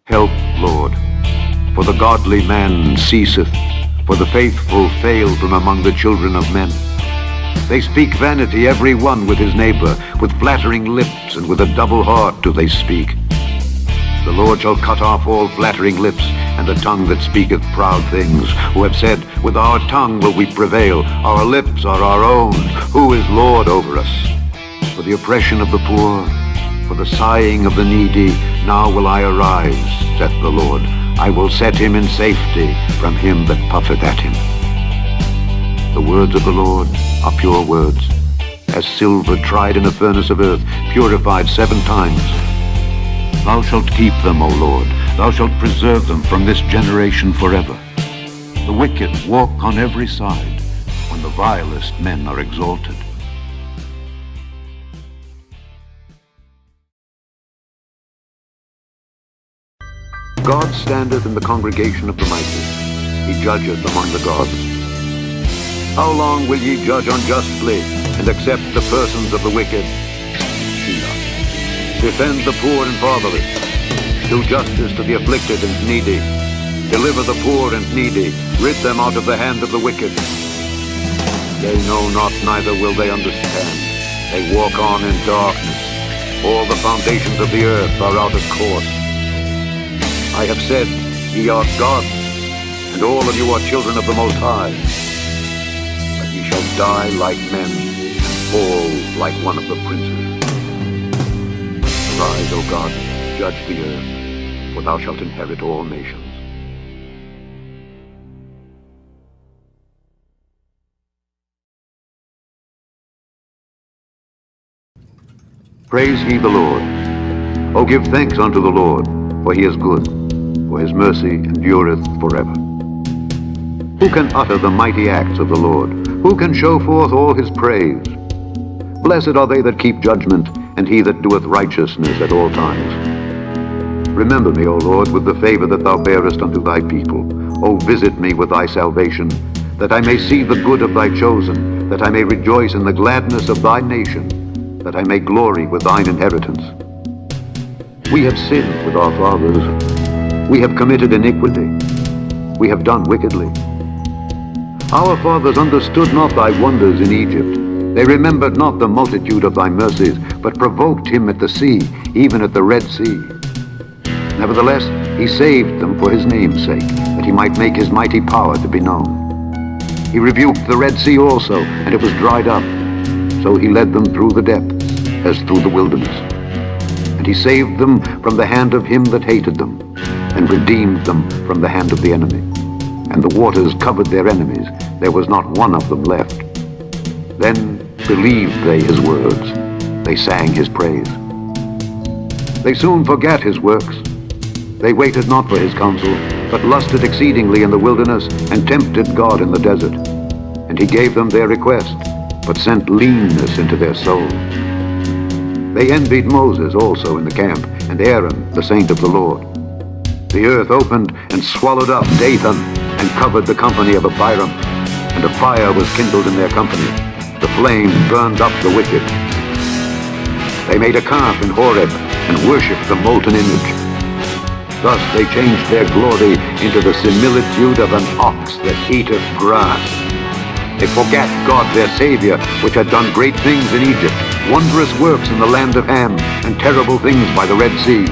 Help, Lord, for the godly man ceaseth, for the faithful fail from among the children of men. They speak vanity every one with his neighbor, with flattering lips and with a double heart do they speak. The Lord shall cut off all flattering lips, and the tongue that speaketh proud things, who have said, with our tongue will we prevail, our lips are our own, who is Lord over us? For the oppression of the poor, for the sighing of the needy, now will I arise, saith the Lord. I will set him in safety from him that puffeth at him. The words of the Lord are pure words, as silver tried in a furnace of earth, purified 7 times. Thou shalt keep them, O Lord, thou shalt preserve them from this generation forever. The wicked walk on every side, when the vilest men are exalted. God standeth in the congregation of the mighty. He judgeth among the gods. How long will ye judge unjustly, and accept the persons of the wicked? Selah. Defend the poor and fatherless. Do justice to the afflicted and needy. Deliver the poor and needy. Rid them out of the hand of the wicked. They know not, neither will they understand. They walk on in darkness. All the foundations of the earth are out of course. I have said, ye are gods, and all of you are children of the Most High. But ye shall die like men, and fall like one of the princes. Arise, O God, judge the earth, for thou shalt inherit all nations. Praise ye the Lord. O give thanks unto the Lord, for he is good, for his mercy endureth forever. Who can utter the mighty acts of the Lord? Who can show forth all his praise? Blessed are they that keep judgment, and he that doeth righteousness at all times. Remember me, O Lord, with the favor that thou bearest unto thy people. O visit me with thy salvation, that I may see the good of thy chosen, that I may rejoice in the gladness of thy nation, that I may glory with thine inheritance. We have sinned with our fathers. We have committed iniquity. We have done wickedly. Our fathers understood not thy wonders in Egypt. They remembered not the multitude of thy mercies, but provoked him at the sea, even at the Red Sea. Nevertheless, he saved them for his name's sake, that he might make his mighty power to be known. He rebuked the Red Sea also, and it was dried up. So he led them through the depths, as through the wilderness. And he saved them from the hand of him that hated them, and redeemed them from the hand of the enemy. And the waters covered their enemies, there was not one of them left. Then believed they his words, they sang his praise. They soon forgat his works. They waited not for his counsel, but lusted exceedingly in the wilderness, and tempted God in the desert. And he gave them their request, but sent leanness into their soul. They envied Moses also in the camp, and Aaron, the saint of the Lord. The earth opened and swallowed up Dathan, and covered the company of Abiram, and a fire was kindled in their company. The flame burned up the wicked. They made a calf in Horeb, and worshipped the molten image. Thus they changed their glory into the similitude of an ox that eateth grass. They forgat God their Savior, which had done great things in Egypt, wondrous works in the land of Ham, and terrible things by the Red Sea.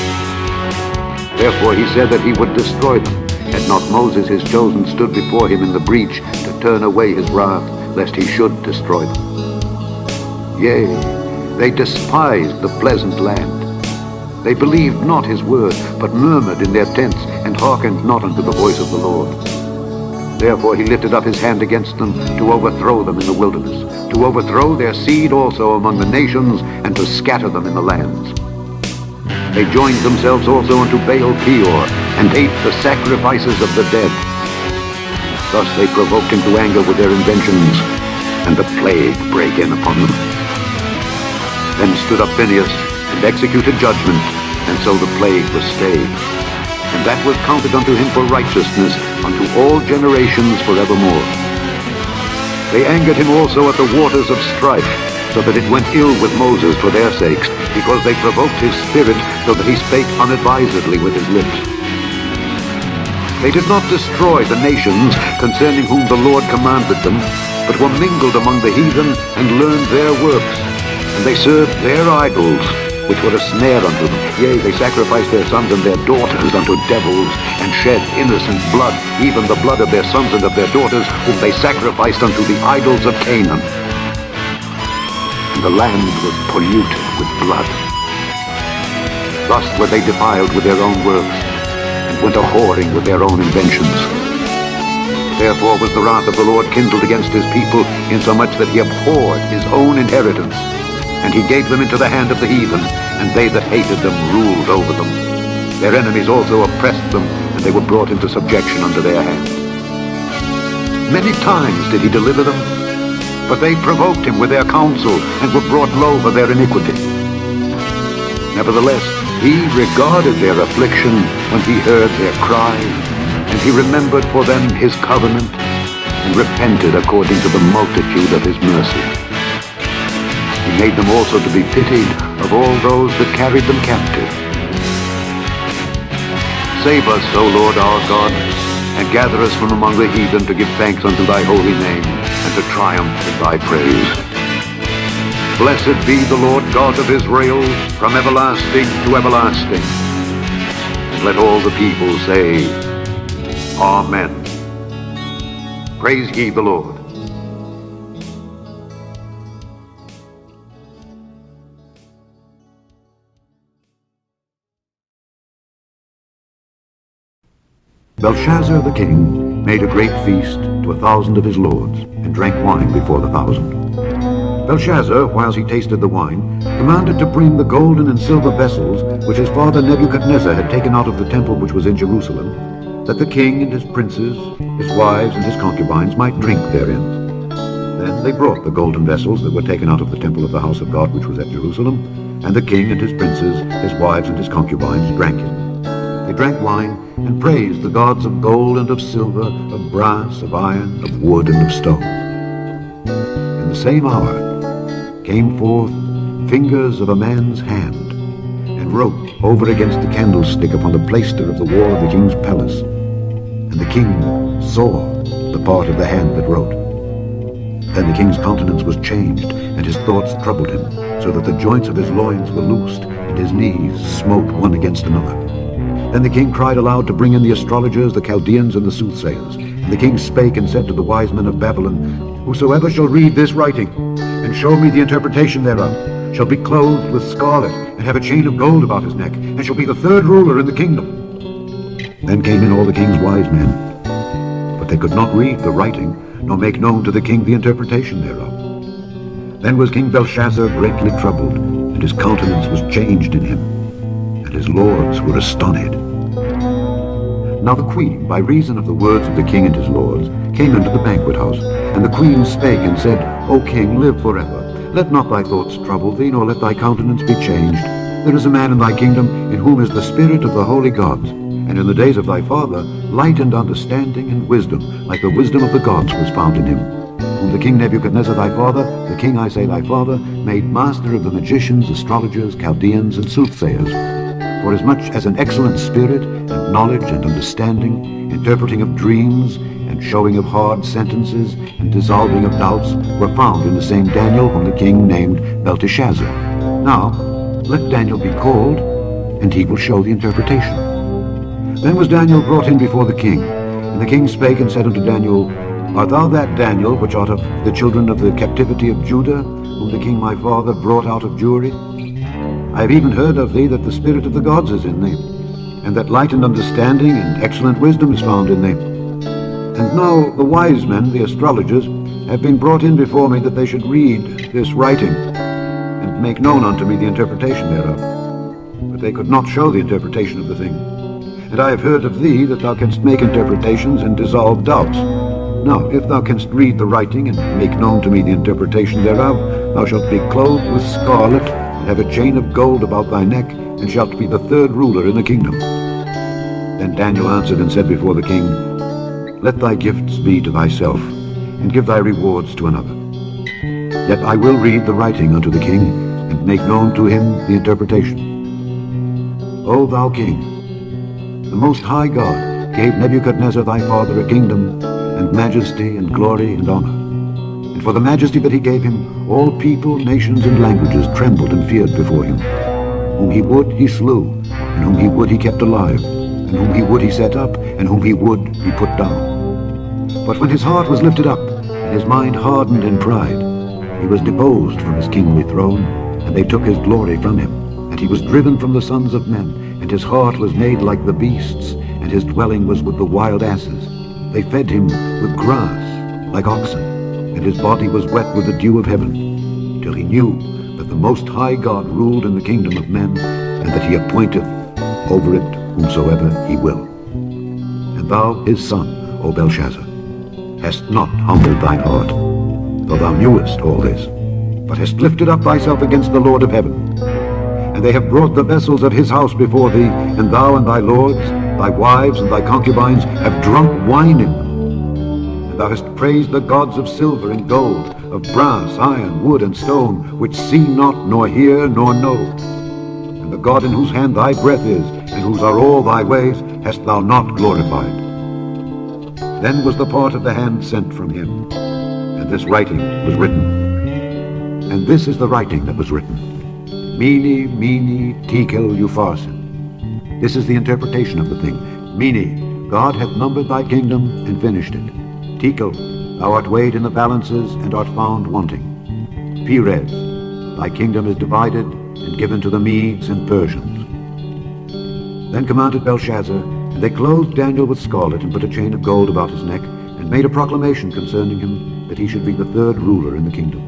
Therefore he said that he would destroy them, had not Moses his chosen stood before him in the breach to turn away his wrath, lest he should destroy them. Yea, they despised the pleasant land. They believed not his word, but murmured in their tents, and hearkened not unto the voice of the Lord. Therefore he lifted up his hand against them, to overthrow them in the wilderness, to overthrow their seed also among the nations, and to scatter them in the lands. They joined themselves also unto Baal Peor, and ate the sacrifices of the dead. Thus they provoked him to anger with their inventions, and the plague brake in upon them. Then stood up Phinehas, and executed judgment, and so the plague was stayed. And that was counted unto him for righteousness unto all generations forevermore. They angered him also at the waters of strife, so that it went ill with Moses for their sakes, because they provoked his spirit, so that he spake unadvisedly with his lips. They did not destroy the nations concerning whom the Lord commanded them, but were mingled among the heathen, and learned their works. And they served their idols, which were a snare unto them. Yea, they sacrificed their sons and their daughters unto devils, and shed innocent blood, even the blood of their sons and of their daughters, whom they sacrificed unto the idols of Canaan. And the land was polluted with blood. Thus were they defiled with their own works, and went a-whoring with their own inventions. Therefore was the wrath of the Lord kindled against his people, insomuch that he abhorred his own inheritance. And he gave them into the hand of the heathen, and they that hated them ruled over them. Their enemies also oppressed them, and they were brought into subjection under their hand. Many times did he deliver them, but they provoked him with their counsel, and were brought low for their iniquity. Nevertheless, he regarded their affliction when he heard their cry, and he remembered for them his covenant, and repented according to the multitude of his mercy. He made them also to be pitied of all those that carried them captive. Save us, O Lord our God, and gather us from among the heathen to give thanks unto thy holy name, and to triumph in thy praise. Blessed be the Lord God of Israel, from everlasting to everlasting. And let all the people say, Amen. Praise ye the Lord. Belshazzar the king made a great feast to 1,000 of his lords, and drank wine before the 1,000. Belshazzar, whiles he tasted the wine, commanded to bring the golden and silver vessels which his father Nebuchadnezzar had taken out of the temple which was in Jerusalem, that the king and his princes, his wives and his concubines might drink therein. Then they brought the golden vessels that were taken out of the temple of the house of God which was at Jerusalem, and the king and his princes, his wives and his concubines drank it. They drank wine, and praised the gods of gold and of silver, of brass, of iron, of wood, and of stone. In the same hour came forth fingers of a man's hand, and wrote over against the candlestick upon the plaister of the wall of the king's palace. And the king saw the part of the hand that wrote. Then the king's countenance was changed, and his thoughts troubled him, so that the joints of his loins were loosed, and his knees smote one against another. Then the king cried aloud to bring in the astrologers, the Chaldeans, and the soothsayers. And the king spake and said to the wise men of Babylon, Whosoever shall read this writing, and show me the interpretation thereof, shall be clothed with scarlet, and have a chain of gold about his neck, and shall be the third ruler in the kingdom. Then came in all the king's wise men, but they could not read the writing, nor make known to the king the interpretation thereof. Then was King Belshazzar greatly troubled, and his countenance was changed in him, and his lords were astonished. Now the queen, by reason of the words of the king and his lords, came into the banquet house. And the queen spake and said, O king, live forever. Let not thy thoughts trouble thee, nor let thy countenance be changed. There is a man in thy kingdom, in whom is the spirit of the holy gods. And in the days of thy father, light and understanding and wisdom, like the wisdom of the gods, was found in him. Whom the king Nebuchadnezzar thy father, the king, I say, thy father, made master of the magicians, astrologers, Chaldeans, and soothsayers. For as much as an excellent spirit, and knowledge and understanding, interpreting of dreams, and showing of hard sentences, and dissolving of doubts, were found in the same Daniel, whom the king named Belteshazzar. Now, let Daniel be called, and he will show the interpretation. Then was Daniel brought in before the king. And the king spake and said unto Daniel, Art thou that Daniel, which art of the children of the captivity of Judah, whom the king my father brought out of Jewry? I have even heard of thee that the spirit of the gods is in thee, and that light and understanding and excellent wisdom is found in thee. And now the wise men, the astrologers, have been brought in before me that they should read this writing, and make known unto me the interpretation thereof. But they could not show the interpretation of the thing. And I have heard of thee that thou canst make interpretations and dissolve doubts. Now, if thou canst read the writing and make known to me the interpretation thereof, thou shalt be clothed with scarlet, and have a chain of gold about thy neck, and shalt be the third ruler in the kingdom. Then Daniel answered and said before the king, Let thy gifts be to thyself, and give thy rewards to another. Yet I will read the writing unto the king, and make known to him the interpretation. O thou king, the Most High God gave Nebuchadnezzar thy father a kingdom, and majesty, and glory, and honor. And for the majesty that he gave him, all people, nations, and languages trembled and feared before him. Whom he would, he slew, and whom he would, he kept alive, and whom he would, he set up, and whom he would, he put down. But when his heart was lifted up, and his mind hardened in pride, he was deposed from his kingly throne, and they took his glory from him. And he was driven from the sons of men, and his heart was made like the beasts, and his dwelling was with the wild asses. They fed him with grass, like oxen, and his body was wet with the dew of heaven, till he knew that the Most High God ruled in the kingdom of men, and that he appointeth over it whomsoever he will. And thou, his son, O Belshazzar, hast not humbled thine heart, though thou knewest all this, but hast lifted up thyself against the Lord of heaven. And they have brought the vessels of his house before thee, and thou and thy lords, thy wives and thy concubines, have drunk wine in them. And thou hast praised the gods of silver and gold, of brass, iron, wood, and stone, which see not, nor hear, nor know. And the God in whose hand thy breath is, and whose are all thy ways, hast thou not glorified. Then was the part of the hand sent from him, and this writing was written. And this is the writing that was written. Mene, mene, tekel, upharsin. This is the interpretation of the thing. Mene, God hath numbered thy kingdom and finished it. Tekel, thou art weighed in the balances and art found wanting. Peres, thy kingdom is divided and given to the Medes and Persians. Then commanded Belshazzar, and they clothed Daniel with scarlet and put a chain of gold about his neck, and made a proclamation concerning him, that he should be the third ruler in the kingdom.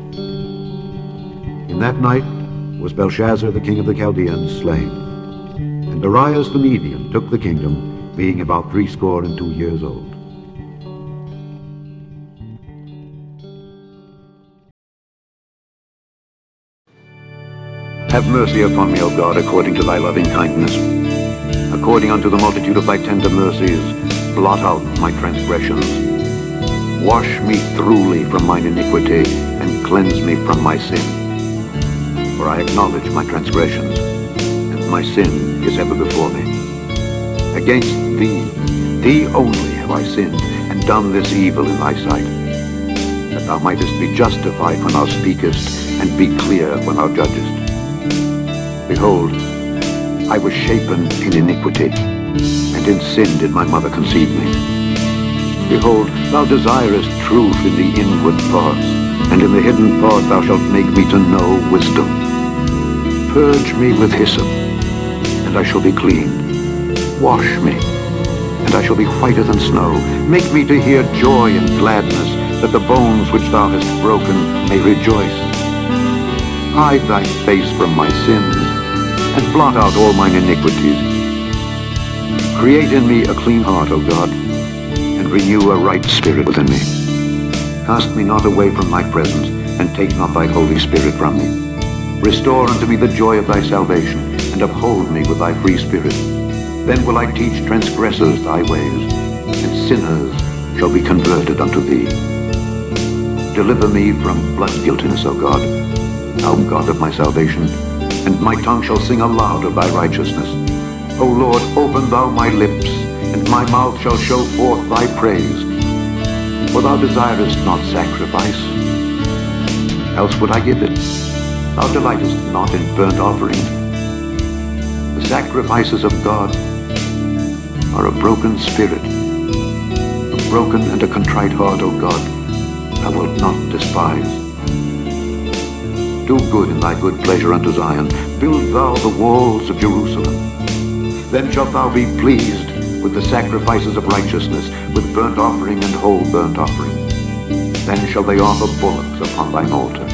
In that night was Belshazzar the king of the Chaldeans slain, and Darius the Median took the kingdom, being about 62 years old. Have mercy upon me, O God, according to thy loving kindness. According unto the multitude of thy tender mercies, blot out my transgressions. Wash me thoroughly from mine iniquity, and cleanse me from my sin. For I acknowledge my transgressions, and my sin is ever before me. Against thee only have I sinned, and done this evil in thy sight, that thou mightest be justified when thou speakest, and be clear when thou judgest. Behold, I was shapen in iniquity, and in sin did my mother conceive me. Behold, thou desirest truth in the inward parts, and in the hidden part thou shalt make me to know wisdom. Purge me with hyssop, and I shall be clean. Wash me, and I shall be whiter than snow. Make me to hear joy and gladness, that the bones which thou hast broken may rejoice. Hide thy face from my sins, and blot out all mine iniquities. Create in me a clean heart, O God, and renew a right spirit within me. Cast me not away from thy presence, and take not thy Holy Spirit from me. Restore unto me the joy of thy salvation, and uphold me with thy free spirit. Then will I teach transgressors thy ways, and sinners shall be converted unto thee. Deliver me from blood guiltiness, O God, thou God of my salvation, and my tongue shall sing aloud of thy righteousness. O Lord, open thou my lips, and my mouth shall show forth thy praise. For thou desirest not sacrifice, else would I give it. Thou delightest not in burnt offerings. The sacrifices of God are a broken spirit. A broken and a contrite heart, O God, thou wilt not despise. Do good in thy good pleasure unto Zion. Build thou the walls of Jerusalem. Then shalt thou be pleased with the sacrifices of righteousness, with burnt offering and whole burnt offering. Then shall they offer bullocks upon thine altar.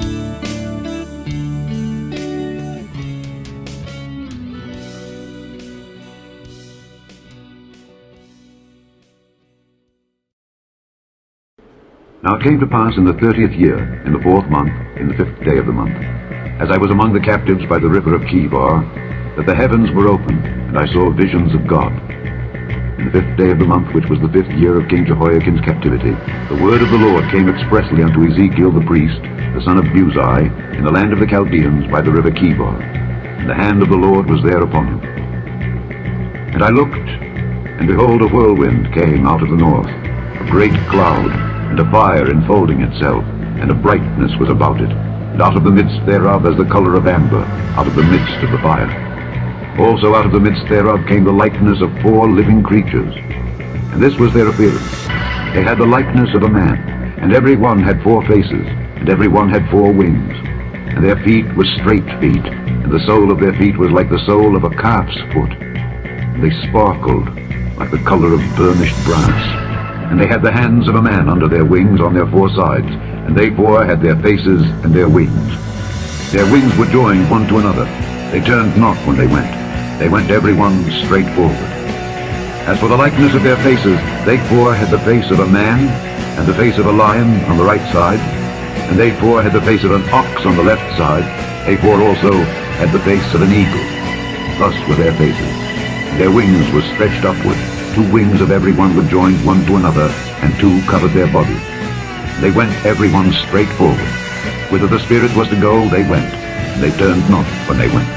Now it came to pass in the 30th year, in the 4th month, in the 5th day of the month, as I was among the captives by the river of Chebar, that the heavens were opened, and I saw visions of God. In the 5th day of the month, which was the 5th year of King Jehoiakim's captivity, the word of the Lord came expressly unto Ezekiel the priest, the son of Buzi, in the land of the Chaldeans by the river Kebor. And the hand of the Lord was there upon him. And I looked, and behold, a whirlwind came out of the north, a great cloud, and a fire enfolding itself, and a brightness was about it. And out of the midst thereof as the color of amber, out of the midst of the fire. Also out of the midst thereof came the likeness of 4 living creatures. And this was their appearance. They had the likeness of a man, and every one had 4 faces, and every one had 4 wings. And their feet were straight feet, and the sole of their feet was like the sole of a calf's foot. And they sparkled like the color of burnished brass. And they had the hands of a man under their wings on their 4 sides, and they 4 had their faces and their wings. Their wings were joined one to another. They turned not when they went. They went every one straight forward. As for the likeness of their faces, they 4 had the face of a man, and the face of a lion on the right side, and they 4 had the face of an ox on the left side. They 4 also had the face of an eagle. Thus were their faces. Their wings were stretched upward. 2 wings of every one were joined one to another, and 2 covered their bodies. They went every one straight forward. Whither the Spirit was to go, they went. They turned not when they went.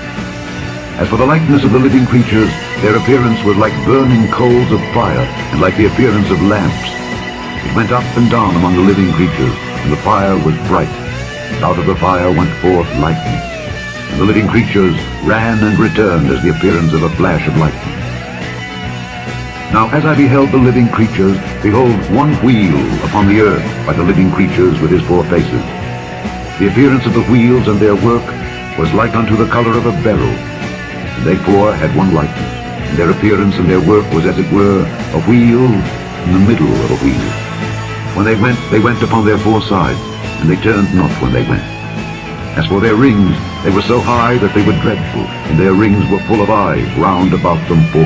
As for the likeness of the living creatures, their appearance was like burning coals of fire, and like the appearance of lamps. It went up and down among the living creatures, and the fire was bright. And out of the fire went forth lightning. And the living creatures ran and returned as the appearance of a flash of lightning. Now as I beheld the living creatures, behold, one wheel upon the earth by the living creatures with his 4 faces. The appearance of the wheels and their work was like unto the color of a beryl. And they 4 had one likeness, and their appearance and their work was as it were a wheel in the middle of a wheel. When they went upon their 4 sides, and they turned not when they went. As for their rings, they were so high that they were dreadful, and their rings were full of eyes round about them 4.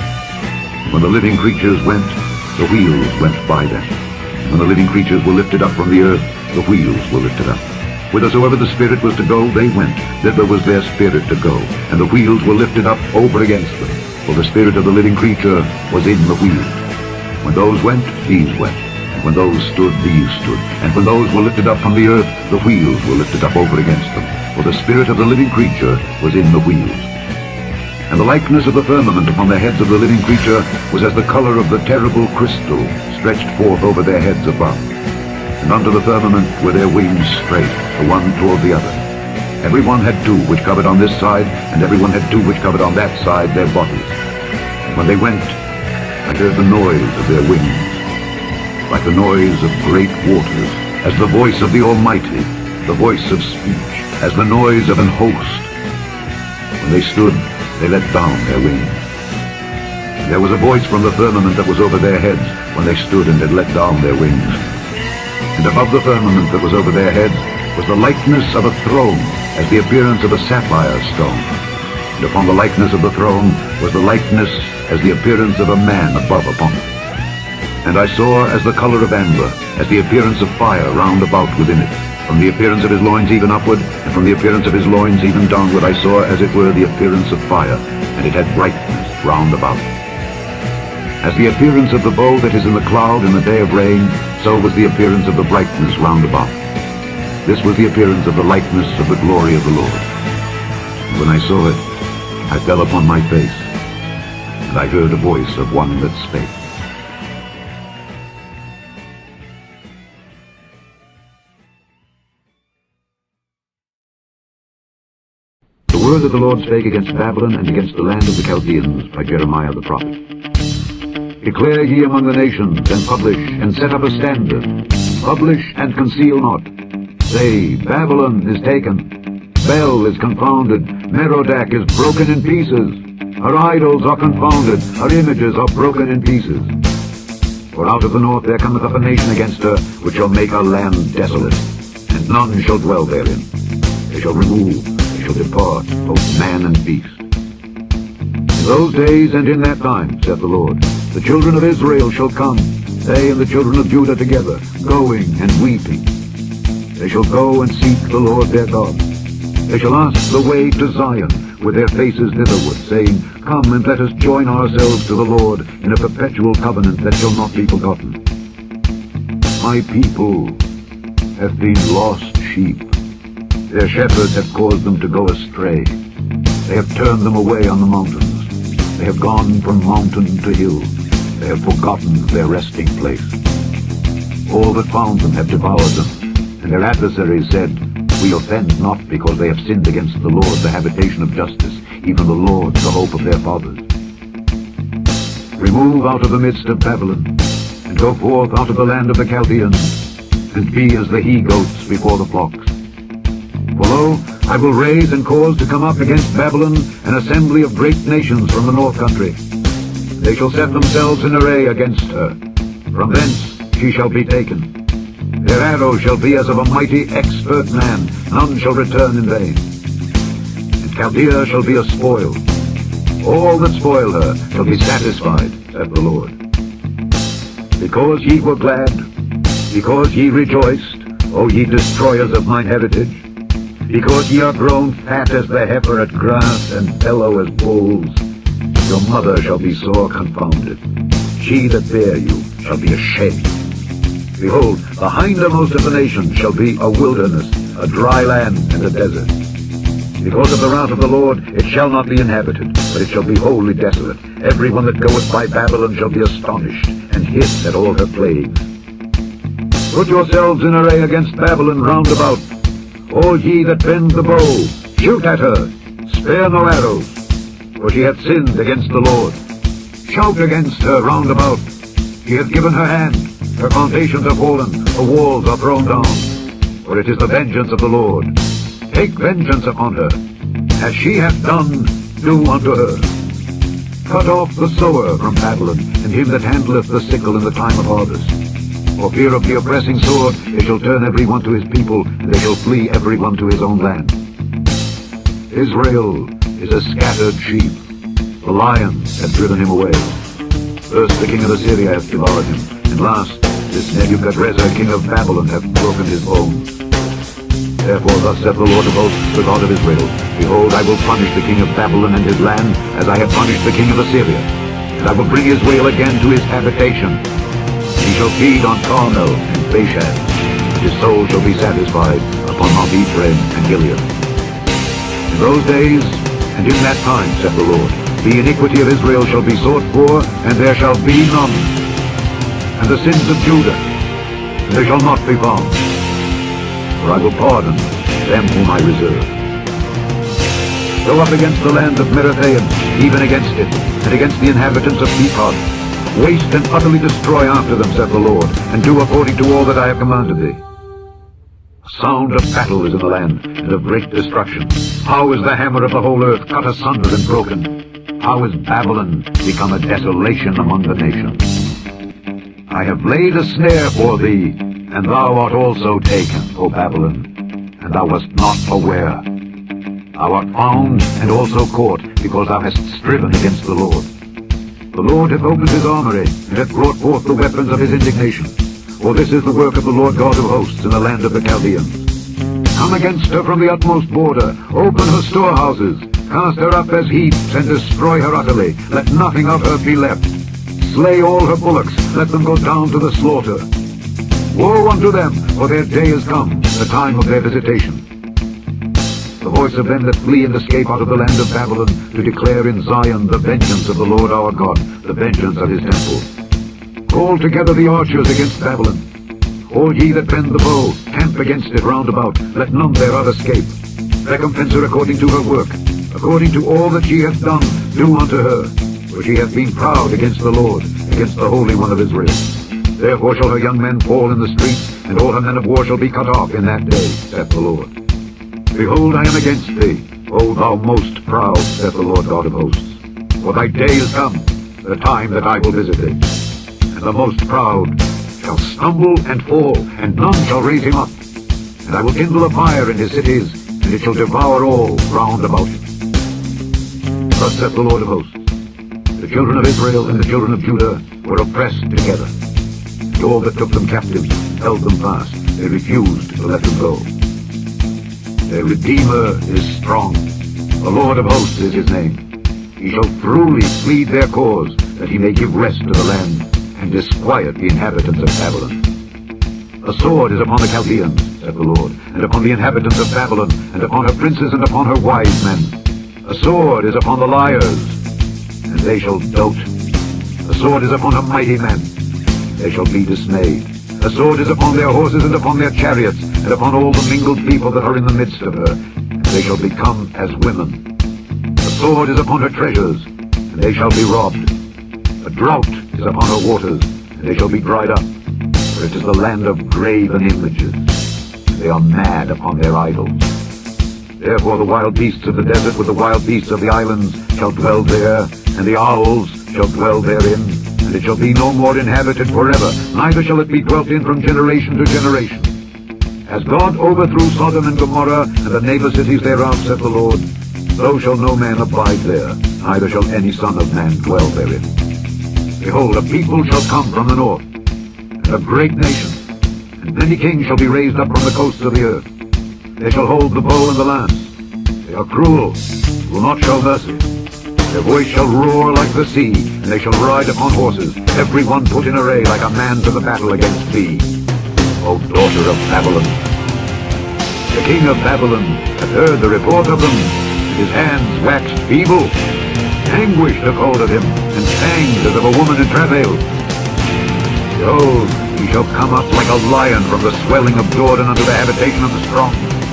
When the living creatures went, the wheels went by them. When the living creatures were lifted up from the earth, the wheels were lifted up. Whithersoever the Spirit was to go, they went. Thither was their spirit to go. And the wheels were lifted up over against them. For the spirit of the living creature was in the wheels. When those went, these went. And when those stood, these stood. And when those were lifted up from the earth, the wheels were lifted up over against them. For the spirit of the living creature was in the wheels. And the likeness of the firmament upon the heads of the living creature was as the color of the terrible crystal stretched forth over their heads above. And unto the firmament were their wings straight, the one toward the other. Every one had 2 which covered on this side, and every one had 2 which covered on that side their bodies. And when they went, I heard the noise of their wings, like the noise of great waters, as the voice of the Almighty, the voice of speech, as the noise of an host. When they stood, they let down their wings. And there was a voice from the firmament that was over their heads, when they stood and had let down their wings. And above the firmament that was over their heads was the likeness of a throne, as the appearance of a sapphire stone. And upon the likeness of the throne was the likeness as the appearance of a man above upon it. And I saw as the color of amber, as the appearance of fire round about within it. From the appearance of his loins even upward, and from the appearance of his loins even downward, I saw as it were the appearance of fire, and it had brightness round about. As the appearance of the bow that is in the cloud in the day of rain, so was the appearance of the brightness round about. This was the appearance of the likeness of the glory of the Lord. And when I saw it, I fell upon my face, and I heard a voice of one that spake. The word of the Lord spake against Babylon and against the land of the Chaldeans by Jeremiah the prophet. Declare ye among the nations, and publish, and set up a standard. Publish and conceal not. Say, Babylon is taken. Bel is confounded. Merodach is broken in pieces. Her idols are confounded. Her images are broken in pieces. For out of the north there cometh up a nation against her, which shall make her land desolate, and none shall dwell therein. They shall remove, they shall depart, both man and beast. In those days and in that time, saith the Lord, the children of Israel shall come, they and the children of Judah together, going and weeping. They shall go and seek the Lord their God. They shall ask the way to Zion, with their faces thitherward, saying, Come and let us join ourselves to the Lord in a perpetual covenant that shall not be forgotten. My people have been lost sheep. Their shepherds have caused them to go astray. They have turned them away on the mountains. They have gone from mountain to hill. They have forgotten their resting place. All that found them have devoured them, and their adversaries said, We offend not because they have sinned against the Lord, the habitation of justice, even the Lord, the hope of their fathers. Remove out of the midst of Babylon, and go forth out of the land of the Chaldeans, and be as the he-goats before the flocks. For lo, I will raise and cause to come up against Babylon an assembly of great nations from the north country. They shall set themselves in array against her. From thence she shall be taken. Their arrows shall be as of a mighty expert man, none shall return in vain. And Chaldea shall be a spoil. All that spoil her shall be satisfied, saith the Lord. Because ye were glad, because ye rejoiced, O ye destroyers of mine heritage, because ye are grown fat as the heifer at grass, and bellow as bulls, your mother shall be sore confounded. She that bare you shall be ashamed. Behold, the hindermost of the nations shall be a wilderness, a dry land, and a desert. Because of the wrath of the Lord it shall not be inhabited, but it shall be wholly desolate. Every one that goeth by Babylon shall be astonished, and hiss at all her plagues. Put yourselves in array against Babylon round about. All ye that bend the bow, shoot at her, spare no arrows, for she hath sinned against the Lord. Shout against her round about. She hath given her hand, her foundations are fallen, her walls are thrown down. For it is the vengeance of the Lord. Take vengeance upon her. As she hath done, do unto her. Cut off the sower from Babylon, and him that handleth the sickle in the time of harvest. For fear of the oppressing sword, they shall turn every one to his people, and they shall flee every one to his own land. Israel is a scattered sheep. The lions have driven him away. First the king of Assyria hath devoured him, and last this Nebuchadrezzar king of Babylon hath broken his bones. Therefore thus saith the Lord of hosts, the God of Israel, Behold, I will punish the king of Babylon and his land, as I have punished the king of Assyria, and I will bring Israel again to his habitation. He shall feed on Carmel and Bashan. His soul shall be satisfied upon Mount Ephraim and Gilead. In those days, and in that time, saith the Lord, the iniquity of Israel shall be sought for, and there shall be none. And the sins of Judah, and they shall not be found. For I will pardon them whom I reserve. Go up against the land of Merathaim, even against it, and against the inhabitants of Pephod. Waste and utterly destroy after them, saith the Lord, and do according to all that I have commanded thee. A sound of battle is in the land, and of great destruction. How is the hammer of the whole earth cut asunder and broken? How is Babylon become a desolation among the nations? I have laid a snare for thee, and thou art also taken, O Babylon, and thou wast not aware. Thou art found and also caught, because thou hast striven against the Lord. The Lord hath opened his armory, and hath brought forth the weapons of his indignation. For this is the work of the Lord God of hosts in the land of the Chaldeans. Come against her from the utmost border, open her storehouses, cast her up as heaps, and destroy her utterly. Let nothing of her be left. Slay all her bullocks, let them go down to the slaughter. Woe unto them, for their day is come, the time of their visitation. The voice of them that flee and escape out of the land of Babylon, to declare in Zion the vengeance of the Lord our God, the vengeance of his temple. Call together the archers against Babylon. All ye that bend the bow, camp against it round about, let none thereof escape. Recompense her according to her work, according to all that she hath done, do unto her. For she hath been proud against the Lord, against the Holy One of Israel. Therefore shall her young men fall in the streets, and all her men of war shall be cut off in that day, saith the Lord. Behold, I am against thee, O thou most proud, saith the Lord God of hosts. For thy day is come, the time that I will visit thee. And the most proud shall stumble and fall, and none shall raise him up. And I will kindle a fire in his cities, and it shall devour all round about him. Thus saith the Lord of hosts, the children of Israel and the children of Judah were oppressed together. And all that took them captives held them fast. They refused to let them go. Their Redeemer is strong. The Lord of hosts is his name. He shall truly plead their cause, that he may give rest to the land, and disquiet the inhabitants of Babylon. A sword is upon the Chaldeans, saith the Lord, and upon the inhabitants of Babylon, and upon her princes, and upon her wise men. A sword is upon the liars, and they shall dote. A sword is upon her mighty men, they shall be dismayed. A sword is upon their horses, and upon their chariots, and upon all the mingled people that are in the midst of her, and they shall become as women. A sword is upon her treasures, and they shall be robbed. A drought is upon her waters, and they shall be dried up. For it is the land of graven images. They are mad upon their idols. Therefore the wild beasts of the desert with the wild beasts of the islands shall dwell there, and the owls shall dwell therein. And it shall be no more inhabited forever, neither shall it be dwelt in from generation to generation. As God overthrew Sodom and Gomorrah, and the neighbor cities thereof, saith the Lord, so shall no man abide there, neither shall any son of man dwell therein. Behold, a people shall come from the north, and a great nation, and many kings shall be raised up from the coasts of the earth. They shall hold the bow and the lance. They are cruel, will not show mercy. Their voice shall roar like the sea, and they shall ride upon horses, every one put in array like a man to the battle against thee. O daughter of Babylon! The king of Babylon hath heard the report of them, and his hands waxed feeble. Anguish took hold of him, and pangs as of a woman in travail. Behold, he shall come up like a lion from the swelling of Jordan unto the habitation of the strong.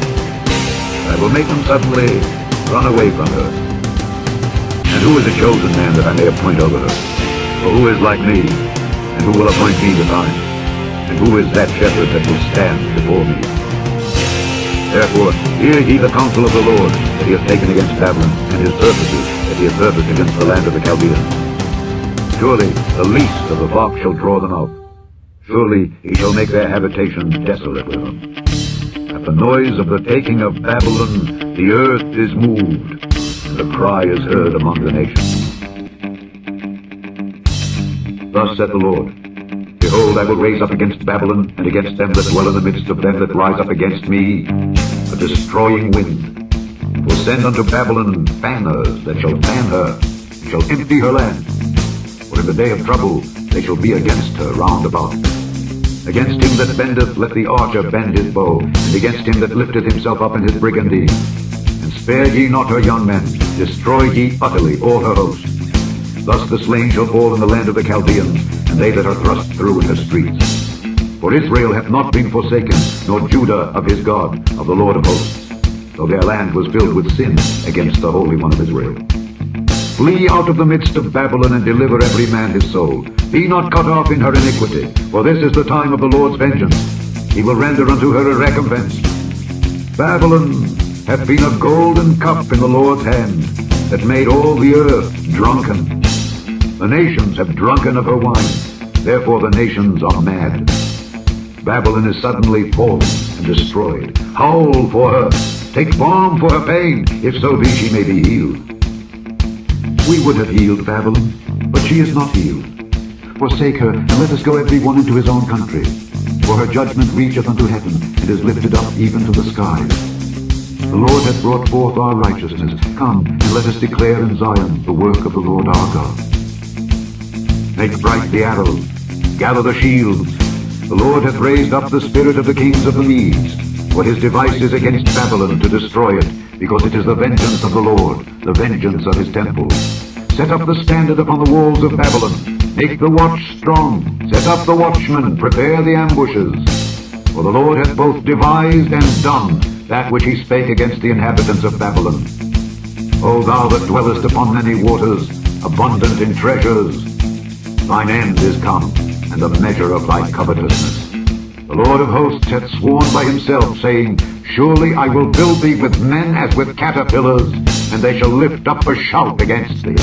I will make them suddenly run away from her. And who is a chosen man that I may appoint over her? For who is like me, and who will appoint me the time? And who is that shepherd that will stand before me? Therefore, hear ye the counsel of the Lord that he hath taken against Babylon, and his purposes that he hath purposed against the land of the Chaldeans. Surely the least of the flock shall draw them out. Surely he shall make their habitation desolate with them. At the noise of the taking of Babylon, the earth is moved, and the cry is heard among the nations. Thus saith the Lord, Behold, I will raise up against Babylon, and against them that dwell in the midst of them that rise up against me, a destroying wind. It will send unto Babylon fanners that shall fan her, and shall empty her land. For in the day of trouble they shall be against her round about. Against him that bendeth let the archer bend his bow, and against him that lifteth himself up in his brigandine. And spare ye not her young men, destroy ye utterly all her host. Thus the slain shall fall in the land of the Chaldeans, and they that are thrust through in her streets. For Israel hath not been forsaken, nor Judah of his God, of the Lord of hosts, though their land was filled with sin against the Holy One of Israel. Flee out of the midst of Babylon, and deliver every man his soul. Be not cut off in her iniquity, for this is the time of the Lord's vengeance. He will render unto her a recompense. Babylon hath been a golden cup in the Lord's hand, that made all the earth drunken. The nations have drunken of her wine, therefore the nations are mad. Babylon is suddenly fallen and destroyed. Howl for her, take balm for her pain, if so be she may be healed. We would have healed Babylon, but she is not healed. Forsake her, and let us go every one into his own country. For her judgment reacheth unto heaven, and is lifted up even to the skies. The Lord hath brought forth our righteousness. Come, and let us declare in Zion the work of the Lord our God. Make bright the arrows, gather the shields. The Lord hath raised up the spirit of the kings of the Medes. For his device is against Babylon to destroy it, because it is the vengeance of the Lord, the vengeance of his temple. Set up the standard upon the walls of Babylon. Make the watch strong. Set up the watchmen. Prepare the ambushes. For the Lord hath both devised and done that which he spake against the inhabitants of Babylon. O thou that dwellest upon many waters, abundant in treasures, thine end is come, and the measure of thy covetousness. The Lord of hosts hath sworn by himself, saying, Surely I will fill thee with men as with caterpillars, and they shall lift up a shout against thee.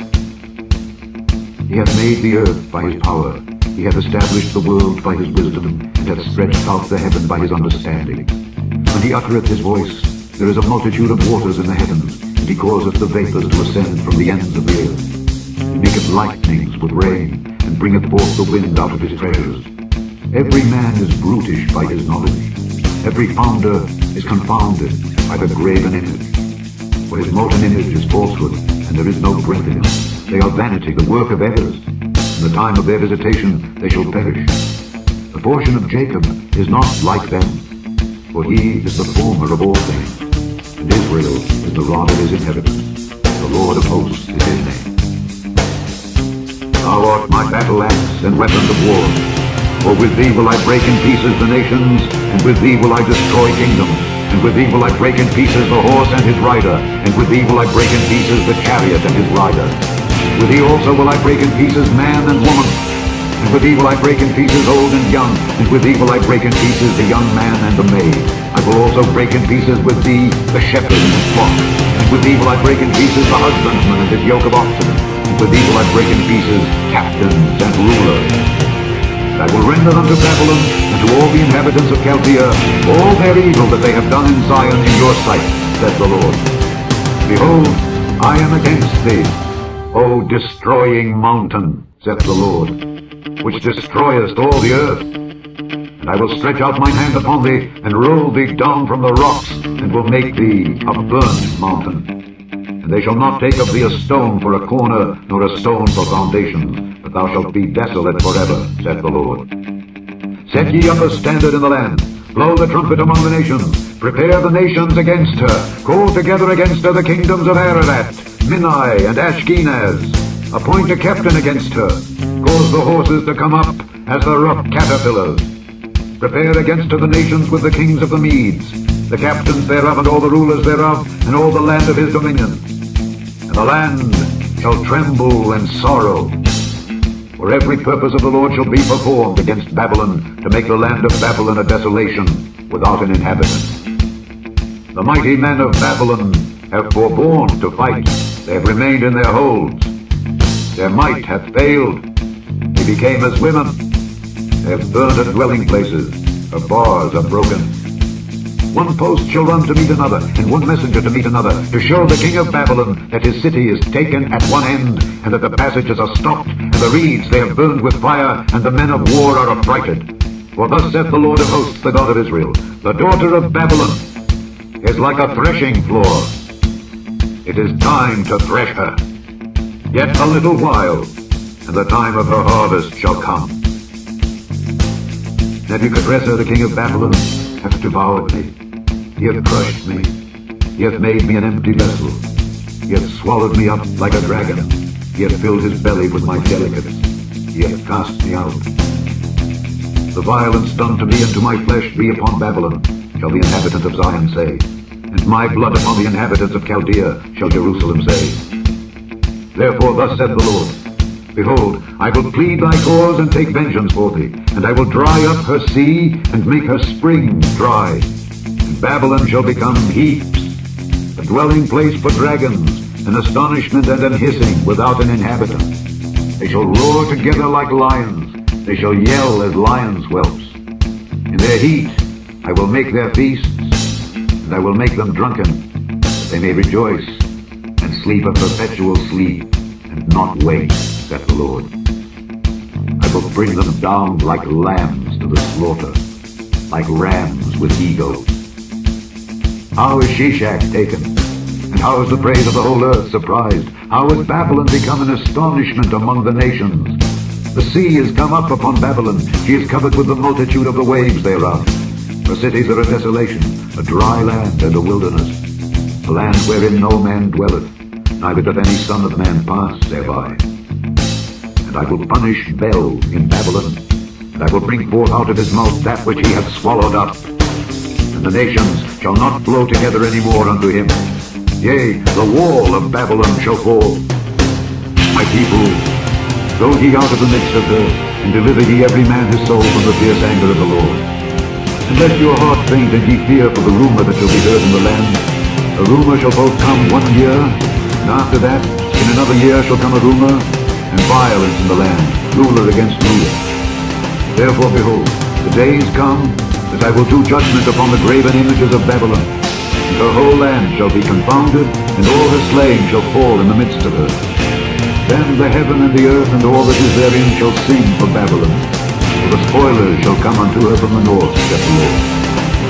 He hath made the earth by his power. He hath established the world by his wisdom, and hath stretched out the heaven by his understanding. When he uttereth his voice, there is a multitude of waters in the heavens, and he causeth the vapors to ascend from the ends of the earth. He maketh lightnings with rain, and bringeth forth the wind out of his treasures. Every man is brutish by his knowledge. Every founder is confounded. by the graven image. For his molten image is falsehood, and there is no breath in him. They are vanity, the work of errors. In the time of their visitation they shall perish. The portion of Jacob is not like them, for he is the former of all things, and Israel is the rod of his inheritance. The Lord of hosts is his name. Thou art my battle axe and weapons of war. For with thee will I break in pieces the nations, and with thee will I destroy kingdoms. And with thee will I break in pieces the horse and his rider, and with thee will I break in pieces the chariot and his rider. With thee also will I break in pieces man and woman, and with thee will I break in pieces old and young, and with thee will I break in pieces the young man and the maid. I will also break in pieces with thee the shepherd and his flock, and with thee will I break in pieces the husbandman and his yoke of oxen, and with thee will I break in pieces captains and rulers. I will render unto Babylon and to all the inhabitants of Chaldea all their evil that they have done in Zion in your sight, says the Lord. Behold, I am against thee, O destroying mountain, saith the Lord, which destroyest all the earth. And I will stretch out mine hand upon thee, and roll thee down from the rocks, and will make thee a burnt mountain. And they shall not take of thee a stone for a corner, nor a stone for foundations, but thou shalt be desolate forever, saith the Lord. Set ye up a standard in the land, blow the trumpet among the nations, prepare the nations against her, call together against her the kingdoms of Ararat, Minai, and Ashkenaz, appoint a captain against her, cause the horses to come up as the rough caterpillars. Prepare against her the nations with the kings of the Medes, the captains thereof and all the rulers thereof, and all the land of his dominion. And the land shall tremble and sorrow. For every purpose of the Lord shall be performed against Babylon, to make the land of Babylon a desolation, without an inhabitant. The mighty men of Babylon have forborne to fight, they have remained in their holds. Their might hath failed, they became as women. They have burned her dwelling places, her bars are broken. One post shall run to meet another, and one messenger to meet another, to show the king of Babylon that his city is taken at one end, and that the passages are stopped, and the reeds they have burned with fire, and the men of war are affrighted. For thus saith the Lord of hosts, the God of Israel, the daughter of Babylon is like a threshing floor. It is time to thresh her. Yet a little while, and the time of her harvest shall come. Nebuchadrezzar, the king of Babylon, hath devoured me. He hath crushed me. He hath made me an empty vessel. He hath swallowed me up like a dragon. He hath filled his belly with my delicates. He hath cast me out. The violence done to me and to my flesh be upon Babylon, shall the inhabitant of Zion say. And my blood upon the inhabitants of Chaldea, shall Jerusalem say. Therefore thus saith the Lord, Behold, I will plead thy cause and take vengeance for thee, and I will dry up her sea and make her springs dry. And Babylon shall become heaps, a dwelling place for dragons, an astonishment and an hissing without an inhabitant. They shall roar together like lions, they shall yell as lions' whelps. In their heat I will make their feasts, and I will make them drunken, that they may rejoice and sleep a perpetual sleep, and not wake, saith the Lord. I will bring them down like lambs to the slaughter, like rams with he-goats. How is Shishak taken? And how is the praise of the whole earth surprised? How is Babylon become an astonishment among the nations? The sea is come up upon Babylon, she is covered with the multitude of the waves thereof. Her cities are a desolation, a dry land and a wilderness, a land wherein no man dwelleth, neither doth any son of man pass thereby. And I will punish Bel in Babylon, and I will bring forth out of his mouth that which he hath swallowed up. And the nations shall not flow together any more unto him. Yea, the wall of Babylon shall fall. My people, go ye out of the midst of her, and deliver ye every man his soul from the fierce anger of the Lord. And let your heart faint, and ye fear for the rumor that shall be heard in the land. A rumor shall both come 1 year, and after that, in another year shall come a rumor, and violence in the land, ruler against ruler. Therefore, behold, the days come that I will do judgment upon the graven images of Babylon, and her whole land shall be confounded, and all her slain shall fall in the midst of her. Then the heaven and the earth and all that is therein shall sing for Babylon, for the spoilers shall come unto her from the north, saith the Lord. As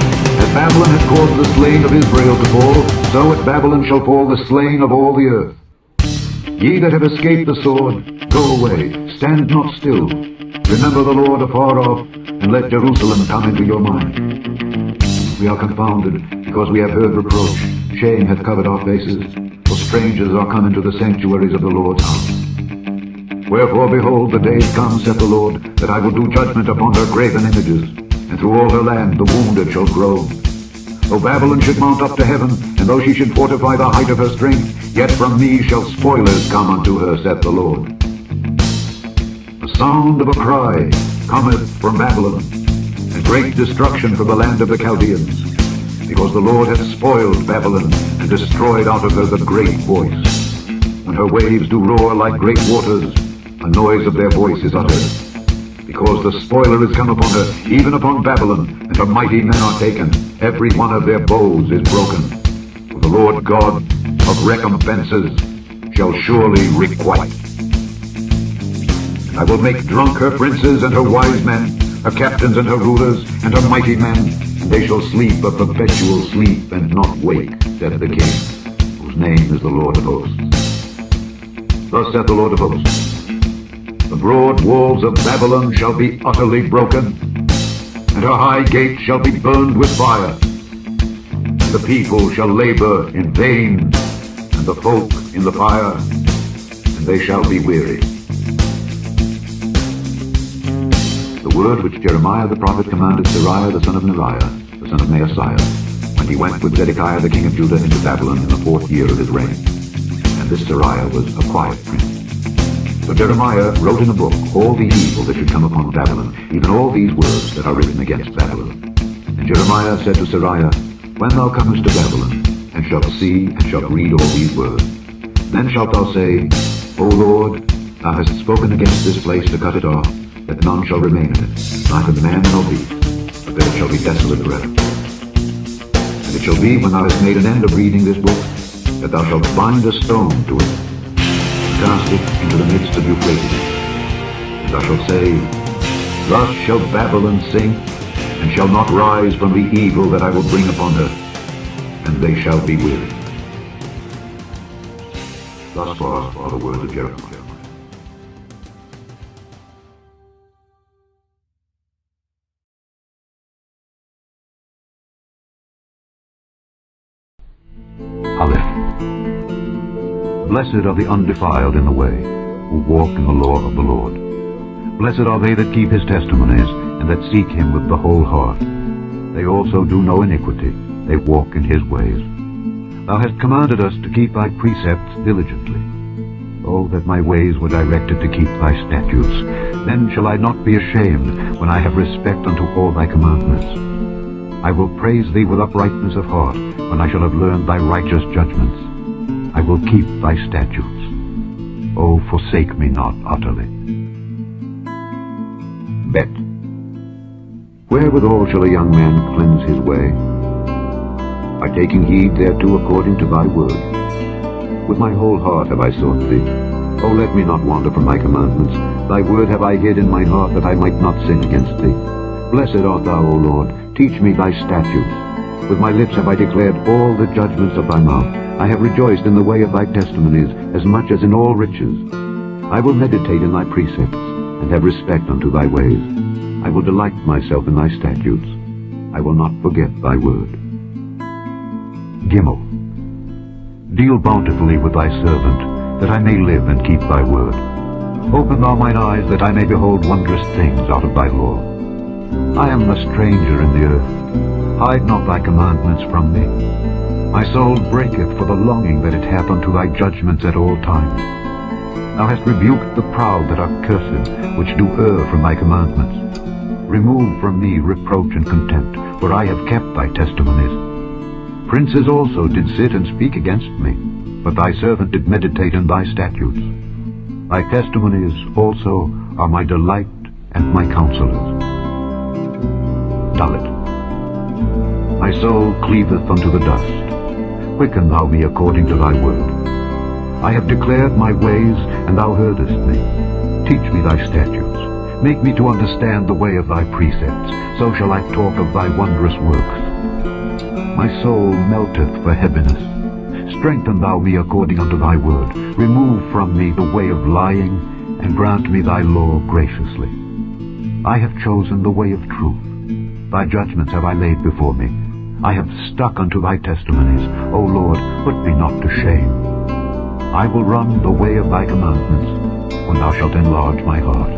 Babylon hath caused the slain of Israel to fall, so at Babylon shall fall the slain of all the earth. Ye that have escaped the sword, go away, stand not still. Remember the Lord afar off, and let Jerusalem come into your mind. We are confounded, because we have heard reproach. Shame hath covered our faces, for strangers are come into the sanctuaries of the Lord's house. Wherefore, behold, the days come, saith the Lord, that I will do judgment upon her graven images, and through all her land the wounded shall groan. Though Babylon should mount up to heaven, and though she should fortify the height of her strength, yet from me shall spoilers come unto her, saith the Lord. The sound of a cry cometh from Babylon, and great destruction from the land of the Chaldeans, because the Lord hath spoiled Babylon, and destroyed out of her the great voice. When her waves do roar like great waters, a noise of their voice is uttered. Because the spoiler is come upon her, even upon Babylon, and her mighty men are taken. Every one of their bows is broken. For the Lord God of recompenses shall surely requite. And I will make drunk her princes and her wise men, her captains and her rulers, and her mighty men, and they shall sleep a perpetual sleep, and not wake, saith the King, whose name is the Lord of hosts. Thus saith the Lord of hosts, the broad walls of Babylon shall be utterly broken, and her high gates shall be burned with fire. And the people shall labor in vain, and the folk in the fire, and they shall be weary. The word which Jeremiah the prophet commanded Seraiah the son of Neriah, the son of Maaseiah, when he went with Zedekiah the king of Judah into Babylon in the 4th year of his reign. And this Seraiah was a quiet prince. So Jeremiah wrote in a book all the evil that should come upon Babylon, even all these words that are written against Babylon. And Jeremiah said to Seraiah, when thou comest to Babylon, and shalt see and shalt read all these words, then shalt thou say, O Lord, thou hast spoken against this place to cut it off, that none shall remain in it, neither man nor beast, but that it shall be desolate forever. And it shall be, when thou hast made an end of reading this book, that thou shalt bind a stone to it, cast it into the midst of Euphrates. And thou shalt say, thus shall Babylon sink, and shall not rise from the evil that I will bring upon her, and they shall be weary. Thus far are the words of Jeremiah. Aleph. Blessed are the undefiled in the way, who walk in the law of the Lord. Blessed are they that keep his testimonies, and that seek him with the whole heart. They also do no iniquity, they walk in his ways. Thou hast commanded us to keep thy precepts diligently. Oh, that my ways were directed to keep thy statutes. Then shall I not be ashamed, when I have respect unto all thy commandments. I will praise thee with uprightness of heart, when I shall have learned thy righteous judgments. I will keep thy statutes. O forsake me not utterly. Bet. Wherewithal shall a young man cleanse his way? By taking heed thereto according to thy word. With my whole heart have I sought thee. O let me not wander from thy commandments. Thy word have I hid in mine heart, that I might not sin against thee. Blessed art thou, O Lord. Teach me thy statutes. With my lips have I declared all the judgments of thy mouth. I have rejoiced in the way of thy testimonies, as much as in all riches. I will meditate in thy precepts, and have respect unto thy ways. I will delight myself in thy statutes. I will not forget thy word. Gimel. Deal bountifully with thy servant, that I may live and keep thy word. Open thou mine eyes, that I may behold wondrous things out of thy law. I am a stranger in the earth. Hide not thy commandments from me. My soul breaketh for the longing that it hath unto thy judgments at all times. Thou hast rebuked the proud that are cursed, which do err from thy commandments. Remove from me reproach and contempt, for I have kept thy testimonies. Princes also did sit and speak against me, but thy servant did meditate in thy statutes. Thy testimonies also are my delight and my counselors. Dalet. My soul cleaveth unto the dust. Quicken thou me according to thy word. I have declared my ways, and thou heardest me. Teach me thy statutes. Make me to understand the way of thy precepts. So shall I talk of thy wondrous works. My soul melteth for heaviness. Strengthen thou me according unto thy word. Remove from me the way of lying, and grant me thy law graciously. I have chosen the way of truth. Thy judgments have I laid before me. I have stuck unto thy testimonies. O Lord, put me not to shame. I will run the way of thy commandments, when thou shalt enlarge my heart.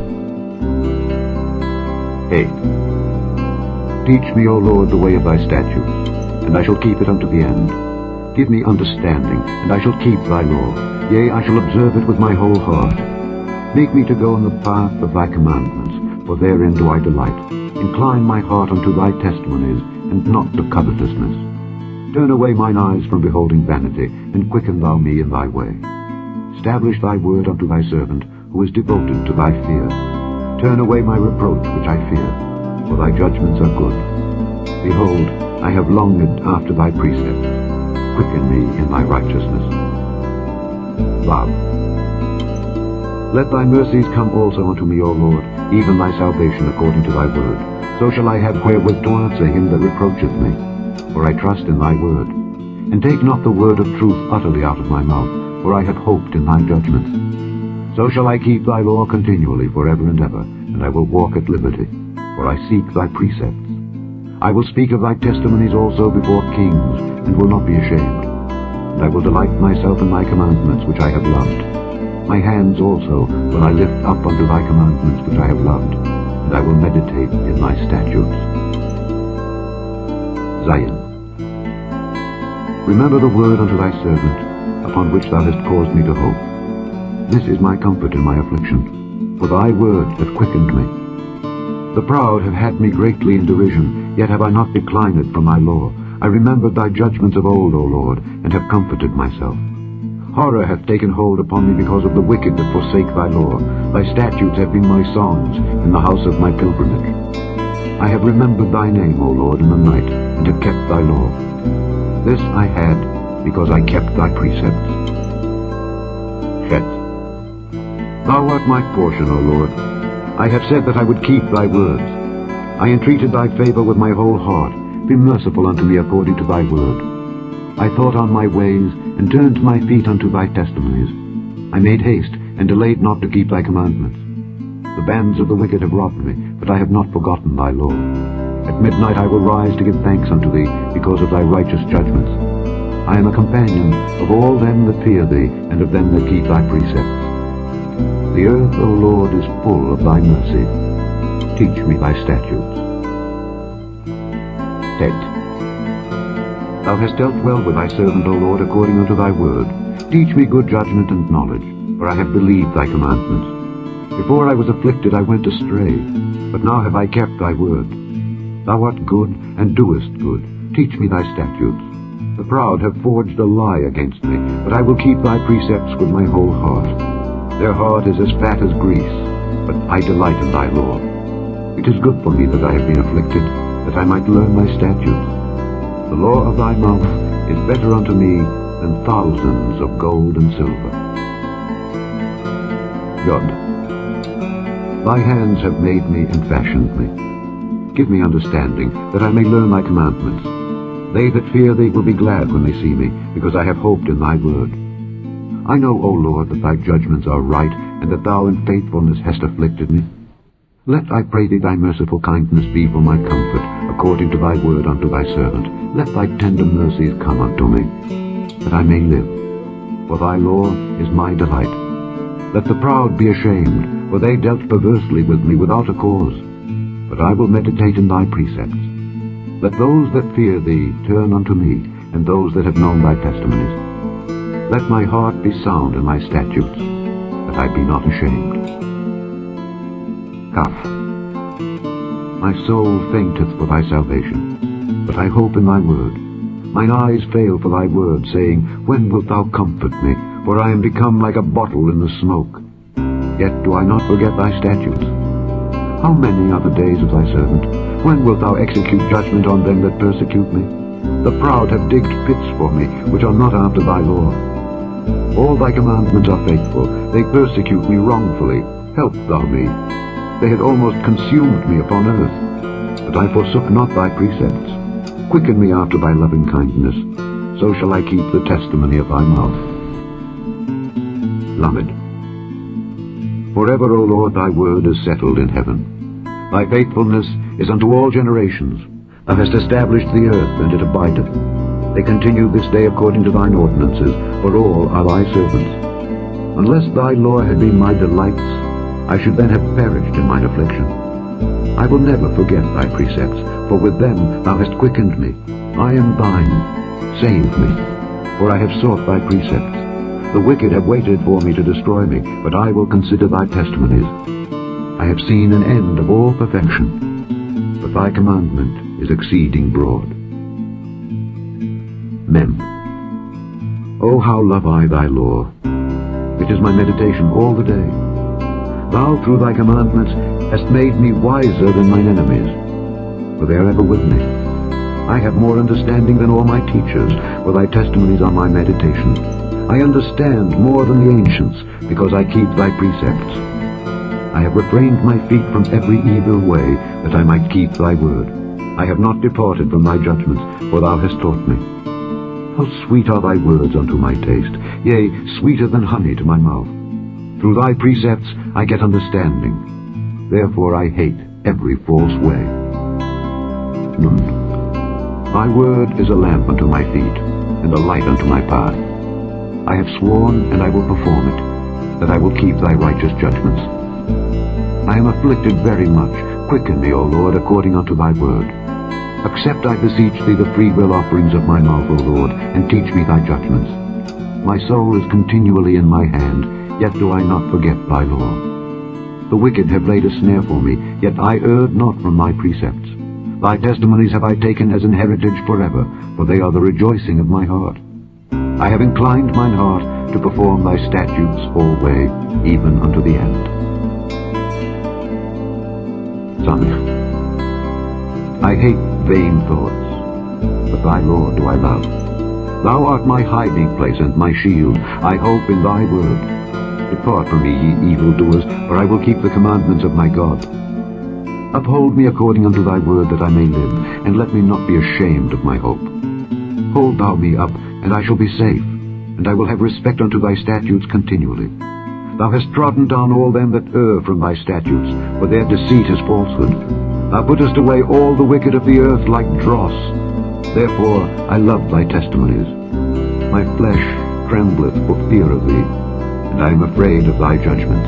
8. Teach me, O Lord, the way of thy statutes, and I shall keep it unto the end. Give me understanding, and I shall keep thy law. Yea, I shall observe it with my whole heart. Make me to go in the path of thy commandments, for therein do I delight. Incline my heart unto thy testimonies, and not to covetousness. Turn away mine eyes from beholding vanity, and quicken thou me in thy way. Establish thy word unto thy servant, who is devoted to thy fear. Turn away my reproach which I fear, for thy judgments are good. Behold, I have longed after thy precepts. Quicken me in thy righteousness. Love. Let thy mercies come also unto me, O Lord, even thy salvation according to thy word. So shall I have wherewith to answer him that reproacheth me, for I trust in thy word. And take not the word of truth utterly out of my mouth, for I have hoped in thy judgments. So shall I keep thy law continually forever and ever, and I will walk at liberty, for I seek thy precepts. I will speak of thy testimonies also before kings, and will not be ashamed. And I will delight myself in thy commandments which I have loved. My hands also will I lift up unto thy commandments which I have loved, and I will meditate in thy statutes. Zion. Remember the word unto thy servant, upon which thou hast caused me to hope. This is my comfort in my affliction, for thy word hath quickened me. The proud have had me greatly in derision, yet have I not declined from thy law. I remembered thy judgments of old, O Lord, and have comforted myself. Horror hath taken hold upon me because of the wicked that forsake thy law. Thy statutes have been my songs in the house of my pilgrimage. I have remembered thy name, O Lord, in the night, and have kept thy law. This I had because I kept thy precepts. Chet. Thou art my portion, O Lord. I have said that I would keep thy words. I entreated thy favor with my whole heart. Be merciful unto me according to thy word. I thought on my ways, and turned my feet unto thy testimonies. I made haste, and delayed not to keep thy commandments. The bands of the wicked have robbed me, but I have not forgotten thy law. At midnight I will rise to give thanks unto thee, because of thy righteous judgments. I am a companion of all them that fear thee, and of them that keep thy precepts. The earth, O Lord, is full of thy mercy. Teach me thy statutes. Tet. Thou hast dealt well with thy servant, O Lord, according unto thy word. Teach me good judgment and knowledge, for I have believed thy commandments. Before I was afflicted I went astray, but now have I kept thy word. Thou art good, and doest good. Teach me thy statutes. The proud have forged a lie against me, but I will keep thy precepts with my whole heart. Their heart is as fat as grease, but I delight in thy law. It is good for me that I have been afflicted, that I might learn thy statutes. The law of thy mouth is better unto me than thousands of gold and silver. God. Thy hands have made me and fashioned me. Give me understanding, that I may learn thy commandments. They that fear thee will be glad when they see me, because I have hoped in thy word. I know, O Lord, that thy judgments are right, and that thou in faithfulness hast afflicted me. Let, I pray thee, thy merciful kindness be for my comfort, according to thy word unto thy servant. Let thy tender mercies come unto me, that I may live. For thy law is my delight. Let the proud be ashamed, for they dealt perversely with me without a cause. But I will meditate in thy precepts. Let those that fear thee turn unto me, and those that have known thy testimonies. Let my heart be sound in thy statutes, that I be not ashamed. Kaf. My soul fainteth for thy salvation, but I hope in thy word. Mine eyes fail for thy word, saying, When wilt thou comfort me? For I am become like a bottle in the smoke. Yet do I not forget thy statutes. How many are the days of thy servant? When wilt thou execute judgment on them that persecute me? The proud have digged pits for me, which are not after thy law. All thy commandments are faithful. They persecute me wrongfully. Help thou me. They had almost consumed me upon earth, but I forsook not thy precepts. Quicken me after thy loving kindness, so shall I keep the testimony of thy mouth. Lamed. Forever, O Lord, thy word is settled in heaven. Thy faithfulness is unto all generations. Thou hast established the earth, and it abideth. They continue this day according to thine ordinances, for all are thy servants. Unless thy law had been my delights, I should then have perished in mine affliction. I will never forget thy precepts, for with them thou hast quickened me. I am thine. Save me, for I have sought thy precepts. The wicked have waited for me to destroy me, but I will consider thy testimonies. I have seen an end of all perfection, but thy commandment is exceeding broad. Mem. Oh, how love I thy law! It is my meditation all the day. Thou, through thy commandments, hast made me wiser than mine enemies, for they are ever with me. I have more understanding than all my teachers, for thy testimonies are my meditation. I understand more than the ancients, because I keep thy precepts. I have refrained my feet from every evil way, that I might keep thy word. I have not departed from thy judgments, for thou hast taught me. How sweet are thy words unto my taste, yea, sweeter than honey to my mouth. Through thy precepts I get understanding. Therefore I hate every false way. Nun. Thy word is a lamp unto my feet, and a light unto my path. I have sworn, and I will perform it, that I will keep thy righteous judgments. I am afflicted very much. Quicken me, O Lord, according unto thy word. Accept, I beseech thee, the freewill offerings of my mouth, O Lord, and teach me thy judgments. My soul is continually in my hand, yet do I not forget thy law. The wicked have laid a snare for me, yet I erred not from thy precepts. Thy testimonies have I taken as an heritage forever, for they are the rejoicing of my heart. I have inclined mine heart to perform thy statutes alway, even unto the end. Samech. I hate vain thoughts, but thy law do I love. Thou art my hiding place and my shield. I hope in thy word. Depart from me, ye evildoers, for I will keep the commandments of my God. Uphold me according unto thy word, that I may live, and let me not be ashamed of my hope. Hold thou me up, and I shall be safe, and I will have respect unto thy statutes continually. Thou hast trodden down all them that err from thy statutes, for their deceit is falsehood. Thou puttest away all the wicked of the earth like dross. Therefore I love thy testimonies. My flesh trembleth for fear of thee, and I am afraid of thy judgments.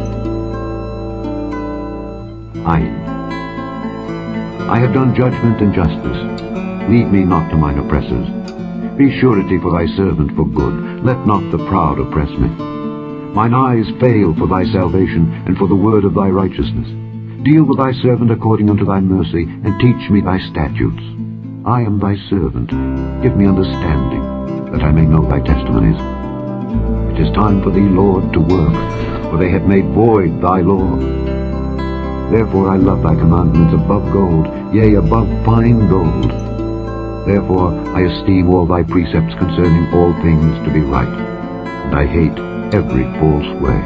Ayin. I have done judgment and justice. Lead me not to mine oppressors. Be surety for thy servant for good. Let not the proud oppress me. Mine eyes fail for thy salvation, and for the word of thy righteousness. Deal with thy servant according unto thy mercy, and teach me thy statutes. I am thy servant. Give me understanding, that I may know thy testimonies. It is time for thee, Lord, to work, for they have made void thy law. Therefore I love thy commandments above gold, yea, above fine gold. Therefore I esteem all thy precepts concerning all things to be right, and I hate every false way.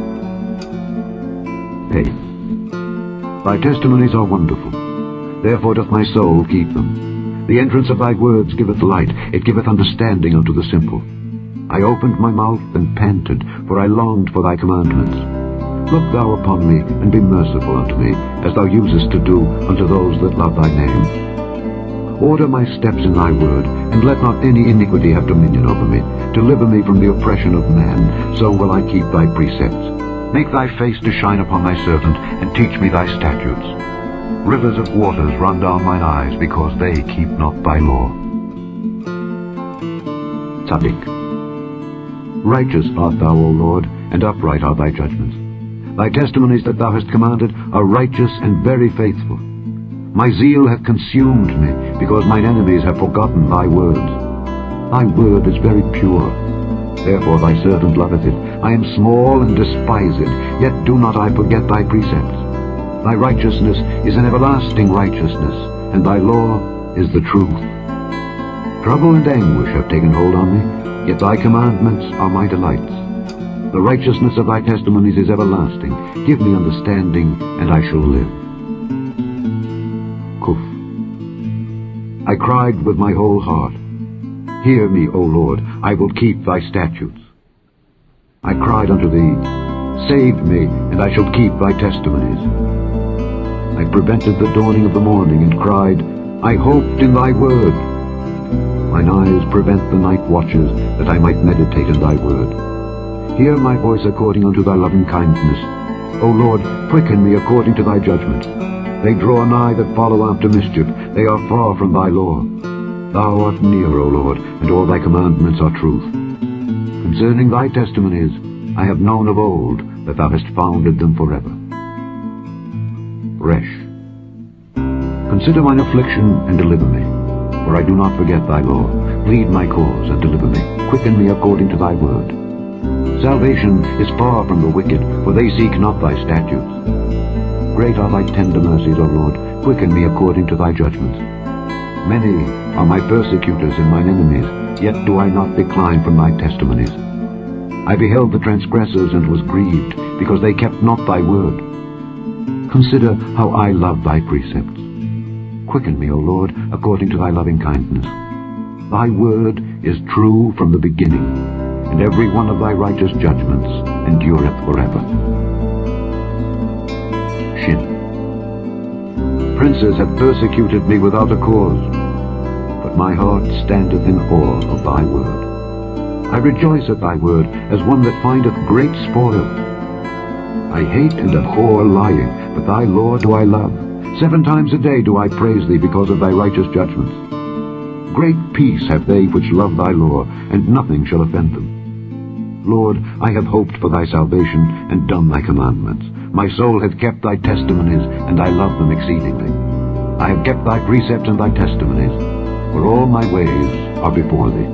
Hey. Thy testimonies are wonderful, therefore doth my soul keep them. The entrance of thy words giveth light, it giveth understanding unto the simple. I opened my mouth and panted, for I longed for thy commandments. Look thou upon me, and be merciful unto me, as thou usest to do unto those that love thy name. Order my steps in thy word, and let not any iniquity have dominion over me. Deliver me from the oppression of man, so will I keep thy precepts. Make thy face to shine upon thy servant, and teach me thy statutes. Rivers of waters run down mine eyes, because they keep not thy law. Tzaddik. Righteous art thou, O Lord, and upright are thy judgments. Thy testimonies that thou hast commanded are righteous and very faithful. My zeal hath consumed me, because mine enemies have forgotten thy words. Thy word is very pure. Therefore thy servant loveth it. I am small and despise it, yet do not I forget thy precepts. Thy righteousness is an everlasting righteousness, and thy law is the truth. Trouble and anguish have taken hold on me, yet thy commandments are my delights. The righteousness of thy testimonies is everlasting. Give me understanding, and I shall live. Kuf. I cried with my whole heart. Hear me, O Lord, I will keep thy statutes. I cried unto thee, save me, and I shall keep thy testimonies. I prevented the dawning of the morning, and cried, I hoped in thy word. Mine eyes prevent the night watches, that I might meditate in thy word. Hear my voice according unto thy loving kindness. O Lord, quicken me according to thy judgment. They draw nigh that follow after mischief. They are far from thy law. Thou art near, O Lord, and all thy commandments are truth. Concerning thy testimonies, I have known of old that thou hast founded them forever. Resh. Consider mine affliction and deliver me, for I do not forget thy law. Plead my cause and deliver me. Quicken me according to thy word. Salvation is far from the wicked, for they seek not thy statutes. Great are thy tender mercies, O Lord. Quicken me according to thy judgments. Many are my persecutors and mine enemies, yet do I not decline from thy testimonies. I beheld the transgressors and was grieved, because they kept not thy word. Consider how I love thy precepts. Quicken me, O Lord, according to thy loving kindness. Thy word is true from the beginning, and every one of thy righteous judgments endureth forever. Shin. Princes have persecuted me without a cause, but my heart standeth in awe of thy word. I rejoice at thy word as one that findeth great spoil. I hate and abhor lying, but thy law do I love. 7 times a day do I praise thee because of thy righteous judgments. Great peace have they which love thy law, and nothing shall offend them. Lord, I have hoped for thy salvation, and done thy commandments. My soul hath kept thy testimonies, and I love them exceedingly. I have kept thy precepts and thy testimonies, for all my ways are before thee.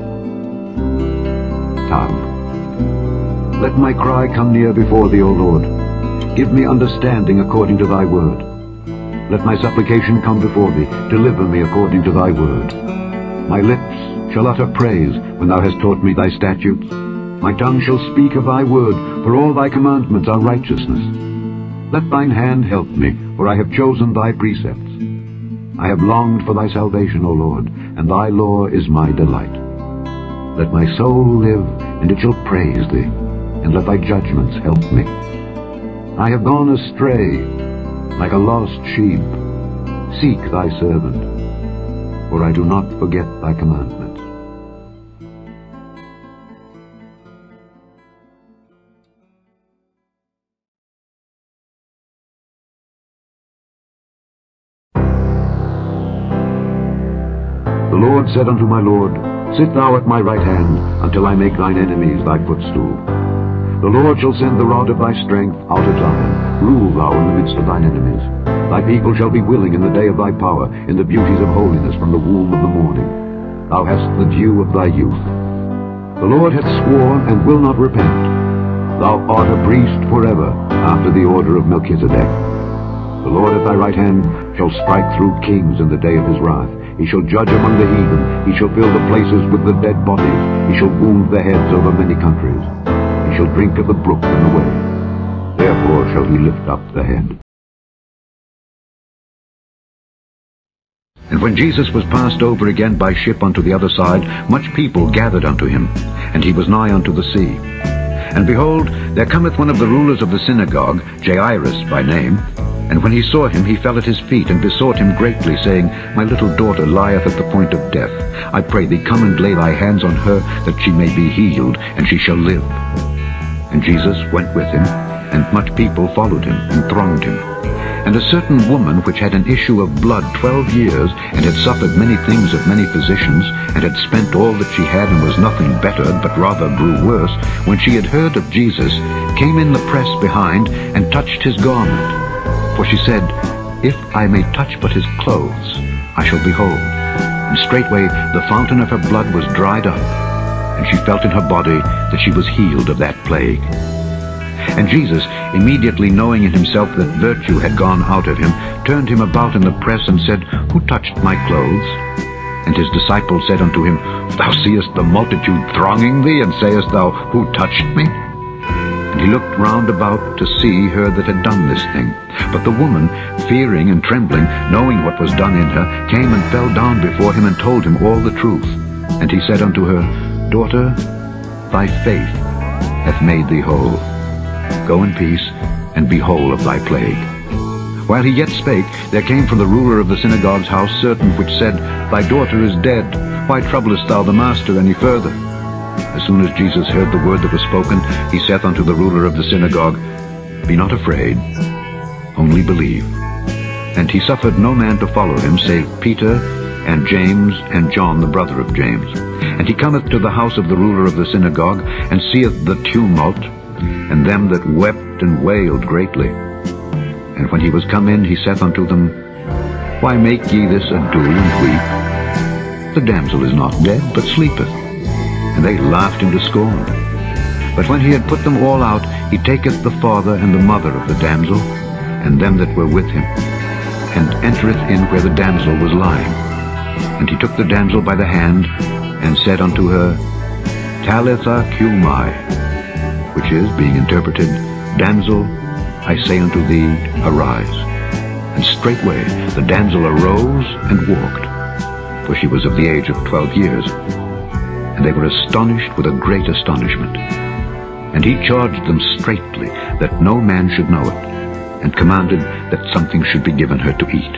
Tav. Let my cry come near before thee, O Lord. Give me understanding according to thy word. Let my supplication come before thee. Deliver me according to thy word. My lips shall utter praise when thou hast taught me thy statutes. My tongue shall speak of thy word, for all thy commandments are righteousness. Let thine hand help me, for I have chosen thy precepts. I have longed for thy salvation, O Lord, and thy law is my delight. Let my soul live, and it shall praise thee, and let thy judgments help me. I have gone astray, like a lost sheep. Seek thy servant, for I do not forget thy commandments. The Lord said unto my Lord, Sit thou at my right hand, until I make thine enemies thy footstool. The Lord shall send the rod of thy strength out of Zion. Rule thou in the midst of thine enemies. Thy people shall be willing in the day of thy power, in the beauties of holiness from the womb of the morning. Thou hast the dew of thy youth. The Lord hath sworn and will not repent. Thou art a priest forever, after the order of Melchizedek. The Lord at thy right hand shall strike through kings in the day of his wrath. He shall judge among the heathen. He shall fill the places with the dead bodies. He shall wound the heads over many countries. He shall drink of the brook in the way. Therefore shall he lift up the head. And when Jesus was passed over again by ship unto the other side, much people gathered unto him, and he was nigh unto the sea. And behold, there cometh one of the rulers of the synagogue, Jairus by name. And when he saw him, he fell at his feet, and besought him greatly, saying, My little daughter lieth at the point of death. I pray thee, come and lay thy hands on her, that she may be healed, and she shall live. And Jesus went with him, and much people followed him, and thronged him. And a certain woman which had an issue of blood 12 years, and had suffered many things of many physicians, and had spent all that she had, and was nothing bettered, but rather grew worse, when she had heard of Jesus, came in the press behind, and touched his garment. For she said, If I may touch but his clothes, I shall be whole. And straightway the fountain of her blood was dried up, and she felt in her body that she was healed of that plague. And Jesus, immediately knowing in himself that virtue had gone out of him, turned him about in the press, and said, Who touched my clothes? And his disciples said unto him, Thou seest the multitude thronging thee, and sayest thou, Who touched me? And he looked round about to see her that had done this thing. But the woman, fearing and trembling, knowing what was done in her, came and fell down before him and told him all the truth. And he said unto her, Daughter, thy faith hath made thee whole. Go in peace, and be whole of thy plague. While he yet spake, there came from the ruler of the synagogue's house certain which said, Thy daughter is dead. Why troublest thou the master any further? As soon as Jesus heard the word that was spoken, he saith unto the ruler of the synagogue, Be not afraid, only believe. And he suffered no man to follow him, save Peter, and James, and John the brother of James. And he cometh to the house of the ruler of the synagogue, and seeth the tumult, and them that wept and wailed greatly. And when he was come in, he saith unto them, Why make ye this ado and weep? The damsel is not dead, but sleepeth. And they laughed him to scorn. But when he had put them all out, he taketh the father and the mother of the damsel, and them that were with him, and entereth in where the damsel was lying. And he took the damsel by the hand, and said unto her, Talitha cumi, which is, being interpreted, Damsel, I say unto thee, arise. And straightway the damsel arose and walked, for she was of the age of 12 years. And they were astonished with a great astonishment. And he charged them straitly that no man should know it, and commanded that something should be given her to eat.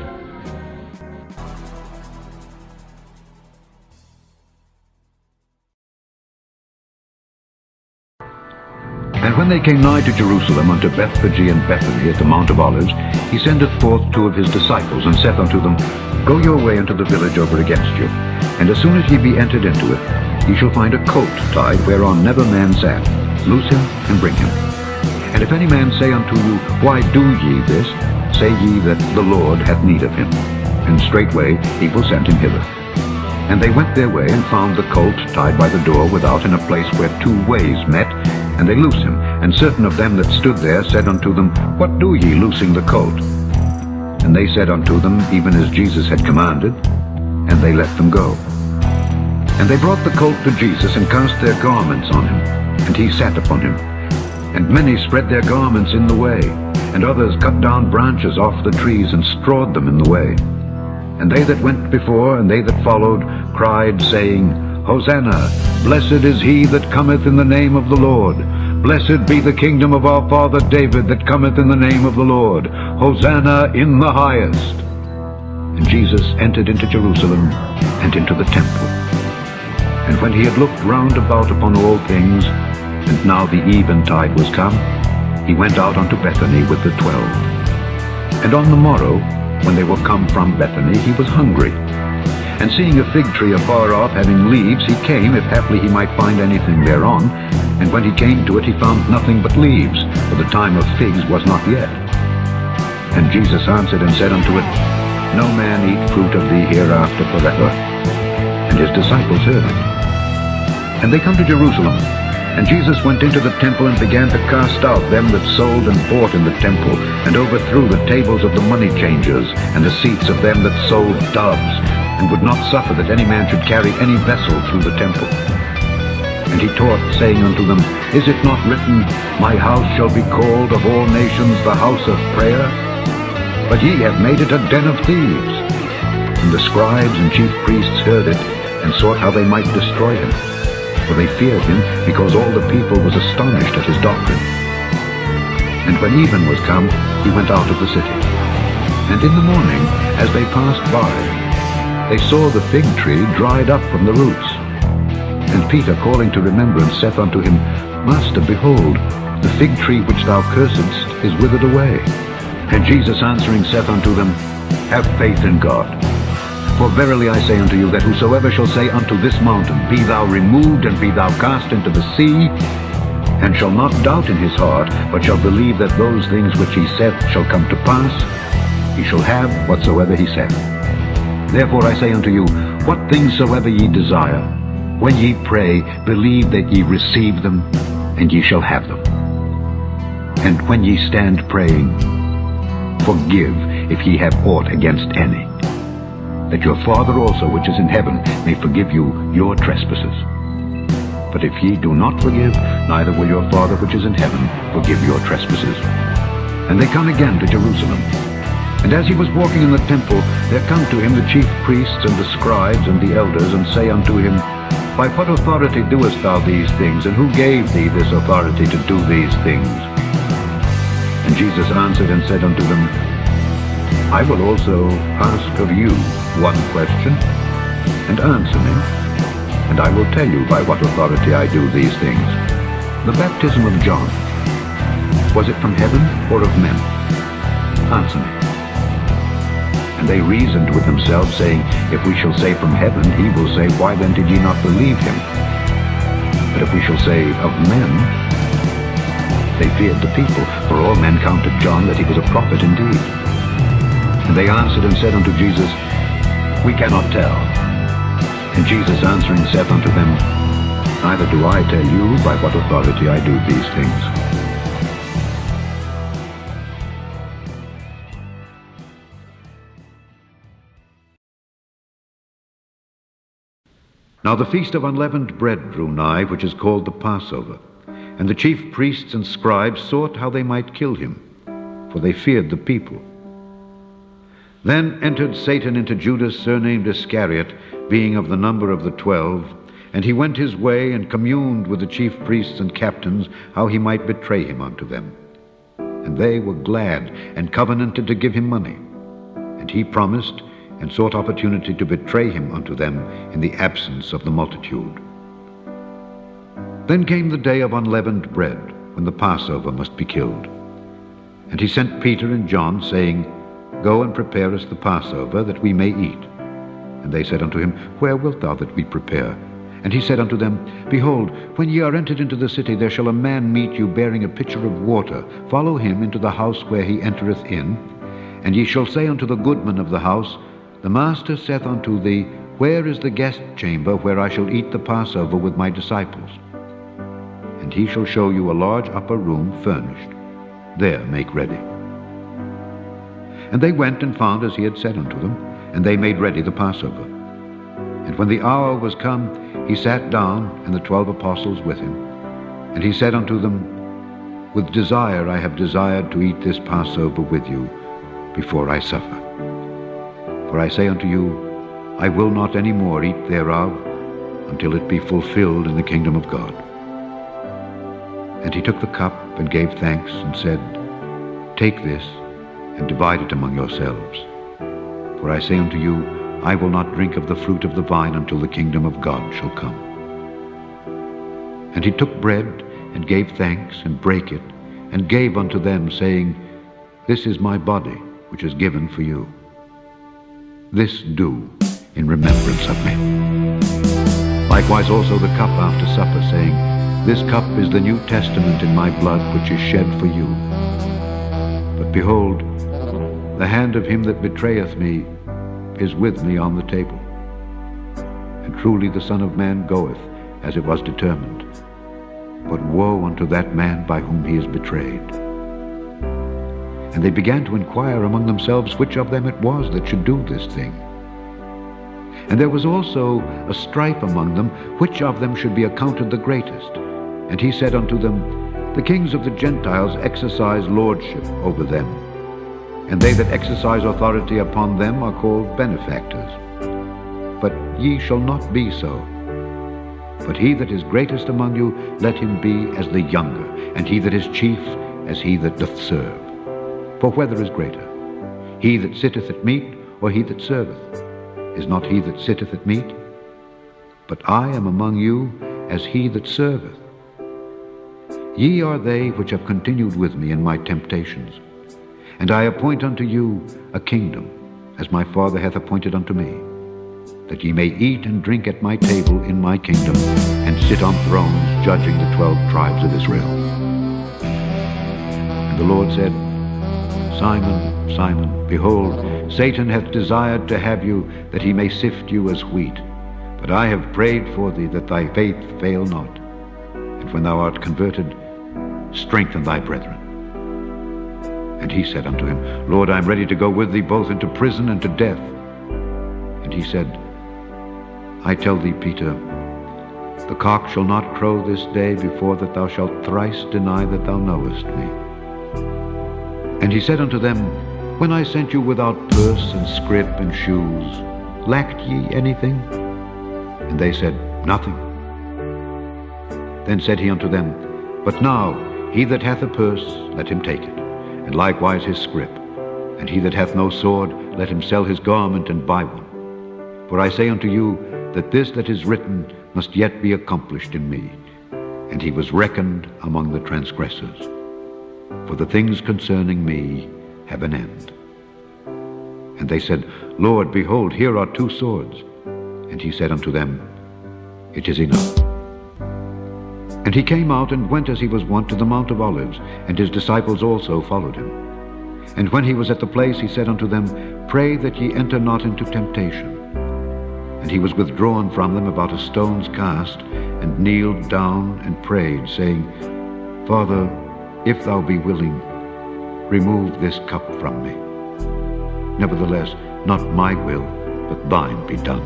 And when they came nigh to Jerusalem unto Bethphage and Bethany at the Mount of Olives, he sendeth forth 2 of his disciples, and saith unto them, Go your way unto the village over against you, and as soon as ye be entered into it, ye shall find a colt tied whereon never man sat. Loose him, and bring him. And if any man say unto you, Why do ye this? Say ye that the Lord hath need of him. And straightway he will send him hither. And they went their way, and found the colt tied by the door without in a place where 2 ways met, and they loose him. And certain of them that stood there said unto them, What do ye, loosing the colt? And they said unto them, even as Jesus had commanded, and they let them go. And they brought the colt to Jesus, and cast their garments on him, and he sat upon him. And many spread their garments in the way, and others cut down branches off the trees, and strawed them in the way. And they that went before, and they that followed, cried, saying, Hosanna! Blessed is he that cometh in the name of the Lord. Blessed be the kingdom of our father David that cometh in the name of the Lord. Hosanna in the highest. And Jesus entered into Jerusalem, and into the temple. And when he had looked round about upon all things, and now the eventide was come, he went out unto Bethany with the 12. And on the morrow, when they were come from Bethany, he was hungry. And seeing a fig tree afar off having leaves, he came, if haply he might find anything thereon. And when he came to it, he found nothing but leaves, for the time of figs was not yet. And Jesus answered and said unto it, No man eat fruit of thee hereafter forever. And his disciples heard it. And they come to Jerusalem. And Jesus went into the temple, and began to cast out them that sold and bought in the temple, and overthrew the tables of the money changers, and the seats of them that sold doves, and would not suffer that any man should carry any vessel through the temple. And he taught, saying unto them, Is it not written, My house shall be called of all nations the house of prayer? But ye have made it a den of thieves. And the scribes and chief priests heard it, and sought how they might destroy him. For they feared him, because all the people was astonished at his doctrine. And when even was come, he went out of the city. And in the morning, as they passed by, they saw the fig tree dried up from the roots. And Peter, calling to remembrance, saith unto him, Master, behold, the fig tree which thou cursedst is withered away. And Jesus answering saith unto them, Have faith in God. For verily I say unto you, that whosoever shall say unto this mountain, Be thou removed, and be thou cast into the sea, and shall not doubt in his heart, but shall believe that those things which he saith shall come to pass, he shall have whatsoever he saith. Therefore I say unto you, what things soever ye desire, when ye pray, believe that ye receive them, and ye shall have them. And when ye stand praying, forgive if ye have aught against any, that your Father also which is in heaven may forgive you your trespasses. But if ye do not forgive, neither will your Father which is in heaven forgive your trespasses. And they come again to Jerusalem. And as he was walking in the temple, there come to him the chief priests and the scribes and the elders, and say unto him, By what authority doest thou these things, and who gave thee this authority to do these things? And Jesus answered and said unto them, I will also ask of you one question, and answer me, and I will tell you by what authority I do these things. The baptism of John, was it from heaven or of men? Answer me. And they reasoned with themselves, saying, If we shall say from heaven, he will say, Why then did ye not believe him? But if we shall say of men, they feared the people, for all men counted John that he was a prophet indeed. And they answered and said unto Jesus, We cannot tell. And Jesus answering saith unto them, Neither do I tell you by what authority I do these things. Now the feast of unleavened bread drew nigh, which is called the Passover. And the chief priests and scribes sought how they might kill him, for they feared the people. Then entered Satan into Judas, surnamed Iscariot, being of the number of the 12, and he went his way and communed with the chief priests and captains how he might betray him unto them. And they were glad and covenanted to give him money. And he promised and sought opportunity to betray him unto them in the absence of the multitude. Then came the day of unleavened bread, when the Passover must be killed. And he sent Peter and John, saying, Go and prepare us the Passover, that we may eat. And they said unto him, Where wilt thou that we prepare? And he said unto them, Behold, when ye are entered into the city, there shall a man meet you bearing a pitcher of water. Follow him into the house where he entereth in. And ye shall say unto the goodman of the house, The master saith unto thee, Where is the guest chamber where I shall eat the Passover with my disciples? And he shall show you a large upper room furnished. There make ready. And they went and found as he had said unto them, and they made ready the Passover. And when the hour was come, he sat down, and the 12 apostles with him. And he said unto them, With desire I have desired to eat this Passover with you before I suffer. For I say unto you, I will not any more eat thereof until it be fulfilled in the kingdom of God. And he took the cup and gave thanks and said, Take this and divide it among yourselves. For I say unto you, I will not drink of the fruit of the vine until the kingdom of God shall come. And he took bread and gave thanks and brake it and gave unto them, saying, This is my body, which is given for you. This do in remembrance of me. Likewise also the cup after supper, saying, This cup is the New Testament in my blood, which is shed for you. But behold, the hand of him that betrayeth me is with me on the table. And truly the Son of Man goeth, as it was determined. But woe unto that man by whom he is betrayed. And they began to inquire among themselves which of them it was that should do this thing. And there was also a strife among them, which of them should be accounted the greatest. And he said unto them, The kings of the Gentiles exercise lordship over them, and they that exercise authority upon them are called benefactors. But ye shall not be so. But he that is greatest among you, let him be as the younger, and he that is chief as he that doth serve. For whether is greater, he that sitteth at meat, or he that serveth? Is not he that sitteth at meat? But I am among you as he that serveth. Ye are they which have continued with me in my temptations. And I appoint unto you a kingdom, as my Father hath appointed unto me, that ye may eat and drink at my table in my kingdom, and sit on thrones judging the 12 tribes of Israel. And the Lord said, Simon, Simon, behold, Satan hath desired to have you, that he may sift you as wheat. But I have prayed for thee, that thy faith fail not. And when thou art converted, strengthen thy brethren. And he said unto him, Lord, I am ready to go with thee both into prison and to death. And he said, I tell thee, Peter, The cock shall not crow this day before that thou shalt thrice deny that thou knowest me. And he said unto them, When I sent you without purse and scrip and shoes, lacked ye anything? And they said, Nothing. Then said he unto them, But now he that hath a purse, let him take it, and likewise his scrip. And he that hath no sword, let him sell his garment and buy one. For I say unto you, that this that is written must yet be accomplished in me. And he was reckoned among the transgressors. For the things concerning me have an end. And they said, Lord, behold, here are 2 swords. And he said unto them, It is enough. And he came out and went as he was wont to the Mount of Olives, and his disciples also followed him. And when he was at the place, he said unto them, Pray that ye enter not into temptation. And he was withdrawn from them about a stone's cast, and kneeled down and prayed, saying, Father, if thou be willing, remove this cup from me. Nevertheless, not my will, but thine be done.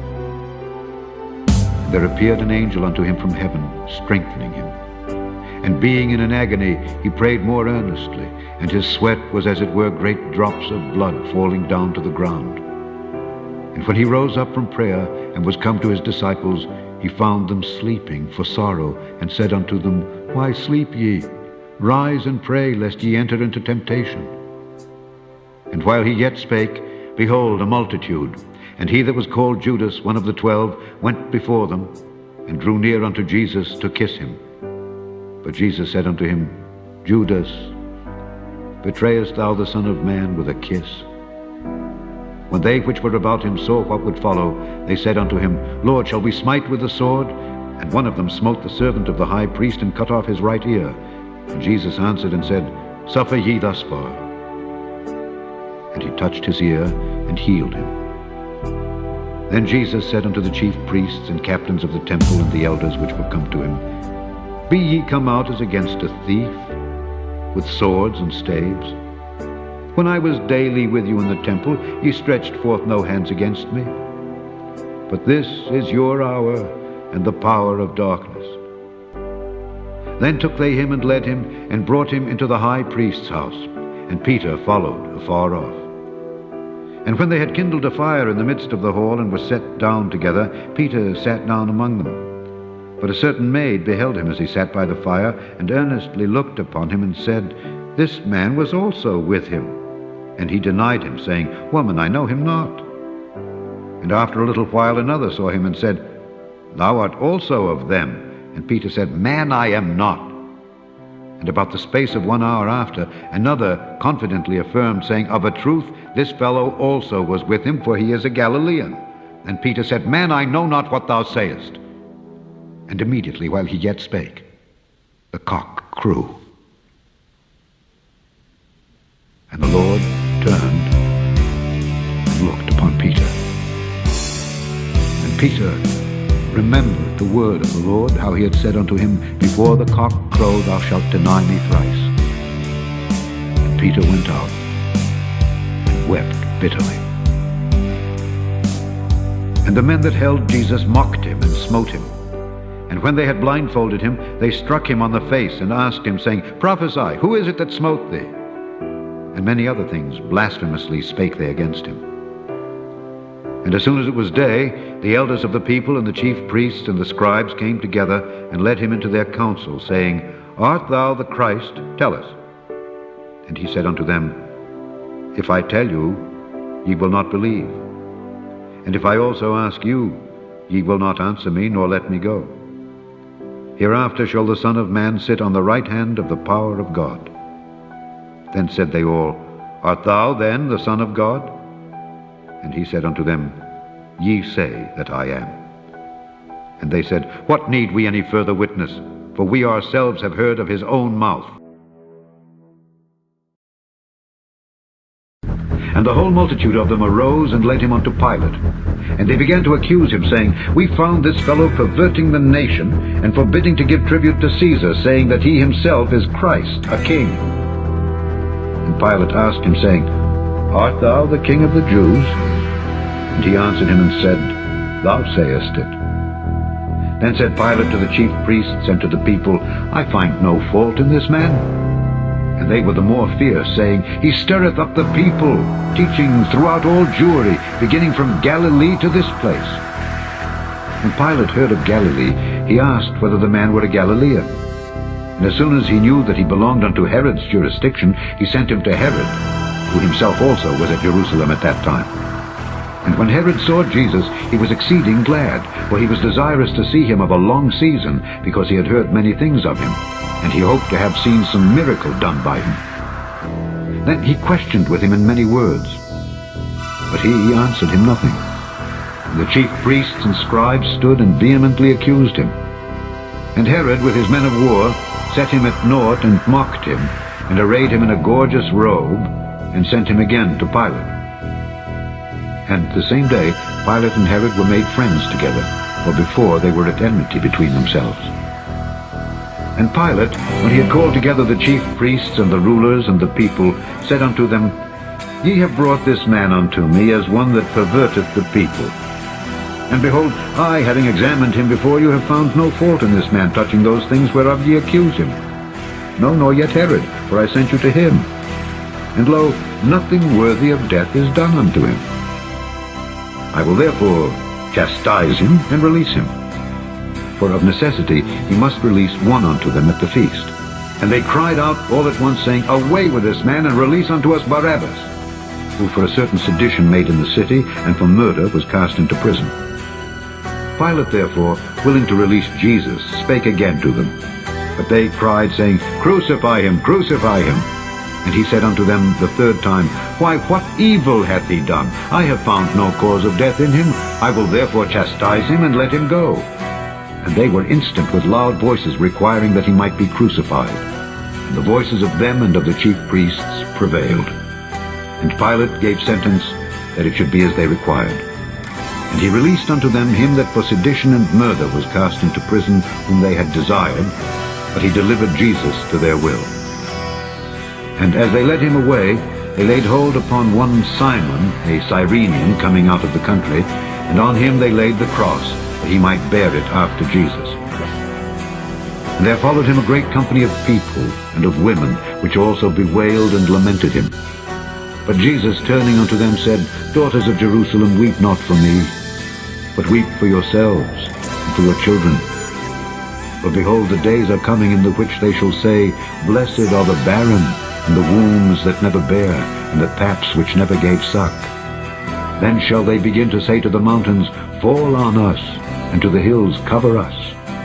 And there appeared an angel unto him from heaven, strengthening him. And being in an agony, he prayed more earnestly, and his sweat was as it were great drops of blood falling down to the ground. And when he rose up from prayer, and was come to his disciples, he found them sleeping for sorrow, and said unto them, Why sleep ye? Rise and pray, lest ye enter into temptation. And while he yet spake, behold, a multitude, and he that was called Judas, one of the 12, went before them, and drew near unto Jesus to kiss him. But Jesus said unto him, Judas, betrayest thou the Son of Man with a kiss? When they which were about him saw what would follow, they said unto him, Lord, shall we smite with the sword? And one of them smote the servant of the high priest, and cut off his right ear. And Jesus answered and said, Suffer ye thus far. And he touched his ear, and healed him. Then Jesus said unto the chief priests and captains of the temple and the elders which were come to him, Be ye come out as against a thief, with swords and staves? When I was daily with you in the temple, ye stretched forth no hands against me. But this is your hour, and the power of darkness. Then took they him and led him, and brought him into the high priest's house, and Peter followed afar off. And when they had kindled a fire in the midst of the hall, and were set down together, Peter sat down among them. But a certain maid beheld him as he sat by the fire, and earnestly looked upon him, and said, This man was also with him. And he denied him, saying, Woman, I know him not. And after a little while another saw him, and said, Thou art also of them. And Peter said, Man, I am not. And about the space of 1 hour after, another confidently affirmed, saying, Of a truth, this fellow also was with him, for he is a Galilean. And Peter said, Man, I know not what thou sayest. And immediately, while he yet spake, the cock crew. And the Lord turned and looked upon Peter. And Peter remembered the word of the Lord, how he had said unto him, Before the cock crow thou shalt deny me thrice. And Peter went out and wept bitterly. And the men that held Jesus mocked him and smote him. And when they had blindfolded him, they struck him on the face and asked him, saying, Prophesy, who is it that smote thee? And many other things blasphemously spake they against him. And as soon as it was day, the elders of the people and the chief priests and the scribes came together and led him into their council, saying, Art thou the Christ? Tell us. And he said unto them, If I tell you, ye will not believe. And if I also ask you, ye will not answer me, nor let me go. Hereafter shall the Son of Man sit on the right hand of the power of God. Then said they all, Art thou then the Son of God? And he said unto them, Ye say that I am. And they said, What need we any further witness? For we ourselves have heard of his own mouth. And the whole multitude of them arose and led him unto Pilate. And they began to accuse him, saying, We found this fellow perverting the nation, and forbidding to give tribute to Caesar, saying that he himself is Christ, a king. And Pilate asked him, saying, Art thou the king of the Jews? And he answered him and said, Thou sayest it. Then said Pilate to the chief priests and to the people, I find no fault in this man. And they were the more fierce, saying, He stirreth up the people, teaching throughout all Jewry, beginning from Galilee to this place. When Pilate heard of Galilee, he asked whether the man were a Galilean. And as soon as he knew that he belonged unto Herod's jurisdiction, he sent him to Herod, who himself also was at Jerusalem at that time. And when Herod saw Jesus, he was exceeding glad, for he was desirous to see him of a long season, because he had heard many things of him, and he hoped to have seen some miracle done by him. Then he questioned with him in many words, but he answered him nothing. And the chief priests and scribes stood and vehemently accused him. And Herod, with his men of war, set him at naught and mocked him, and arrayed him in a gorgeous robe, and sent him again to Pilate. And the same day Pilate and Herod were made friends together, for before they were at enmity between themselves. And Pilate, when he had called together the chief priests and the rulers and the people, said unto them, Ye have brought this man unto me as one that perverteth the people. And behold, I, having examined him before you, have found no fault in this man touching those things whereof ye accuse him. No, nor yet Herod, for I sent you to him. And lo, nothing worthy of death is done unto him. I will therefore chastise him and release him. For of necessity he must release one unto them at the feast. And they cried out all at once, saying, Away with this man, and release unto us Barabbas, who for a certain sedition made in the city, and for murder was cast into prison. Pilate therefore, willing to release Jesus, spake again to them. But they cried, saying, Crucify him, crucify him. And he said unto them the third time, Why, what evil hath he done? I have found no cause of death in him. I will therefore chastise him, and let him go. And they were instant with loud voices, requiring that he might be crucified. And the voices of them and of the chief priests prevailed. And Pilate gave sentence that it should be as they required. And he released unto them him that for sedition and murder was cast into prison, whom they had desired, but he delivered Jesus to their will. And as they led him away, they laid hold upon one Simon, a Cyrenian, coming out of the country, and on him they laid the cross, that he might bear it after Jesus. And there followed him a great company of people and of women, which also bewailed and lamented him. But Jesus, turning unto them, said, Daughters of Jerusalem, weep not for me, but weep for yourselves and for your children. For behold, the days are coming in the which they shall say, Blessed are the barren, and the wombs that never bare, and the paps which never gave suck. Then shall they begin to say to the mountains, Fall on us, and to the hills, Cover us.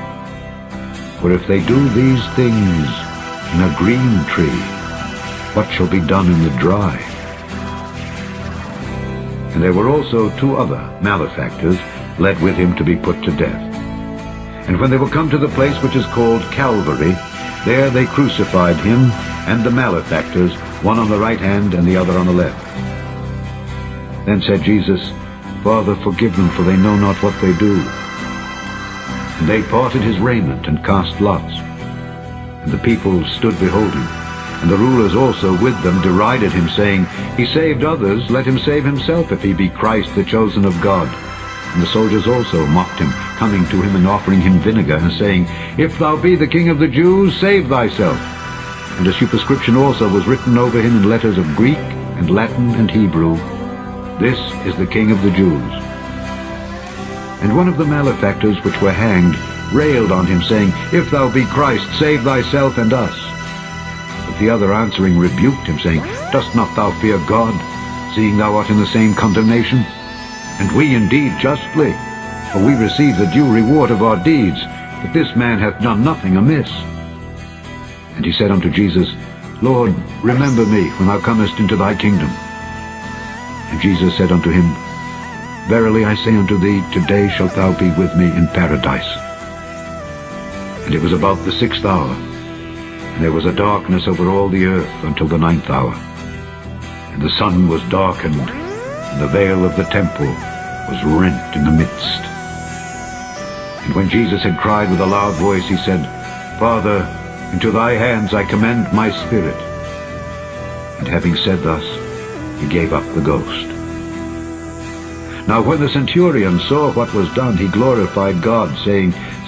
For if they do these things in a green tree, what shall be done in the dry? And there were also two other malefactors led with him to be put to death. And when they were come to the place which is called Calvary, there they crucified him and the malefactors, one on the right hand and the other on the left. Then said Jesus, Father, forgive them, for they know not what they do. And they parted his raiment and cast lots. And the people stood beholding. And the rulers also with them derided him, saying, He saved others, let him save himself, if he be Christ, the chosen of God. And the soldiers also mocked him, coming to him and offering him vinegar, and saying, If thou be the King of the Jews, save thyself. And a superscription also was written over him in letters of Greek and Latin and Hebrew, This is the King of the Jews. And one of the malefactors which were hanged railed on him, saying, If thou be Christ, save thyself and us. But the other answering rebuked him, saying, Dost not thou fear God, seeing thou art in the same condemnation? And we indeed justly, for we receive the due reward of our deeds, but this man hath done nothing amiss. And he said unto Jesus, Lord, remember me when thou comest into thy kingdom. And Jesus said unto him, Verily I say unto thee, today shalt thou be with me in paradise. And it was about the 6th hour, and there was a darkness over all the earth until the 9th hour. And the sun was darkened, and the veil of the temple was rent in the midst. And when Jesus had cried with a loud voice, he said, Father, into thy hands I commend my spirit. And having said thus, he gave up the ghost. Now when the centurion saw what was done, he glorified God, saying,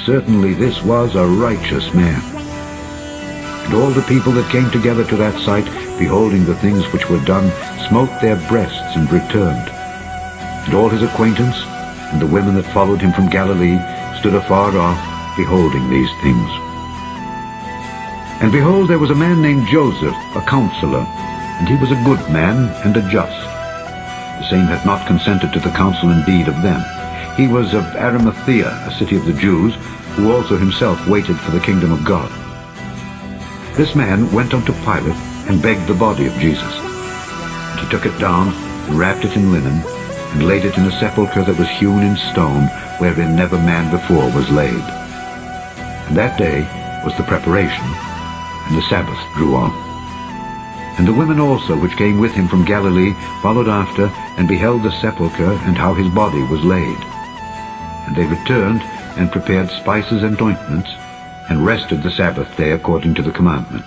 Certainly this was a righteous man. And all the people that came together to that sight, beholding the things which were done, smote their breasts and returned. And all his acquaintance, and the women that followed him from Galilee, stood afar off, beholding these things. And behold, there was a man named Joseph, a counselor, and he was a good man and a just. The same hath not consented to the counsel and deed of them. He was of Arimathea, a city of the Jews, who also himself waited for the kingdom of God. This man went unto Pilate, and begged the body of Jesus. And he took it down, and wrapped it in linen, and laid it in a sepulchre that was hewn in stone, wherein never man before was laid. And that day was the preparation, and the Sabbath drew on. And the women also which came with him from Galilee followed after, and beheld the sepulchre, and how his body was laid. And they returned, and prepared spices and ointments, and rested the Sabbath day according to the commandment.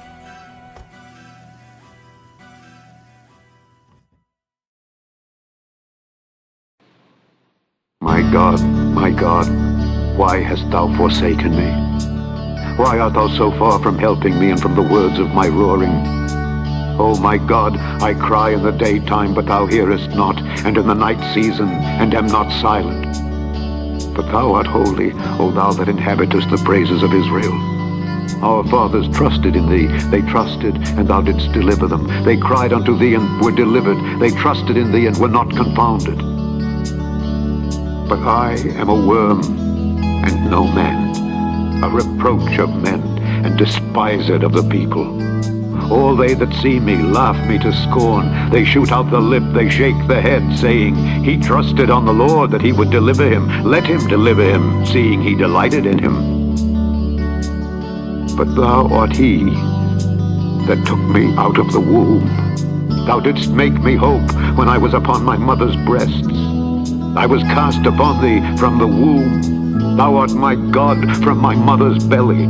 My God, why hast thou forsaken me? Why art thou so far from helping me and from the words of my roaring? O my God, I cry in the daytime, but thou hearest not, and in the night season, and am not silent. But thou art holy, O thou that inhabitest the praises of Israel. Our fathers trusted in thee. They trusted, and thou didst deliver them. They cried unto thee, and were delivered. They trusted in thee, and were not confounded. But I am a worm, and no man, a reproach of men, and despised of the people. All they that see me laugh me to scorn. They shoot out the lip, they shake the head, saying, He trusted on the Lord that he would deliver him. Let him deliver him, seeing he delighted in him. But thou art he that took me out of the womb. Thou didst make me hope when I was upon my mother's breasts. I was cast upon thee from the womb. Thou art my God from my mother's belly.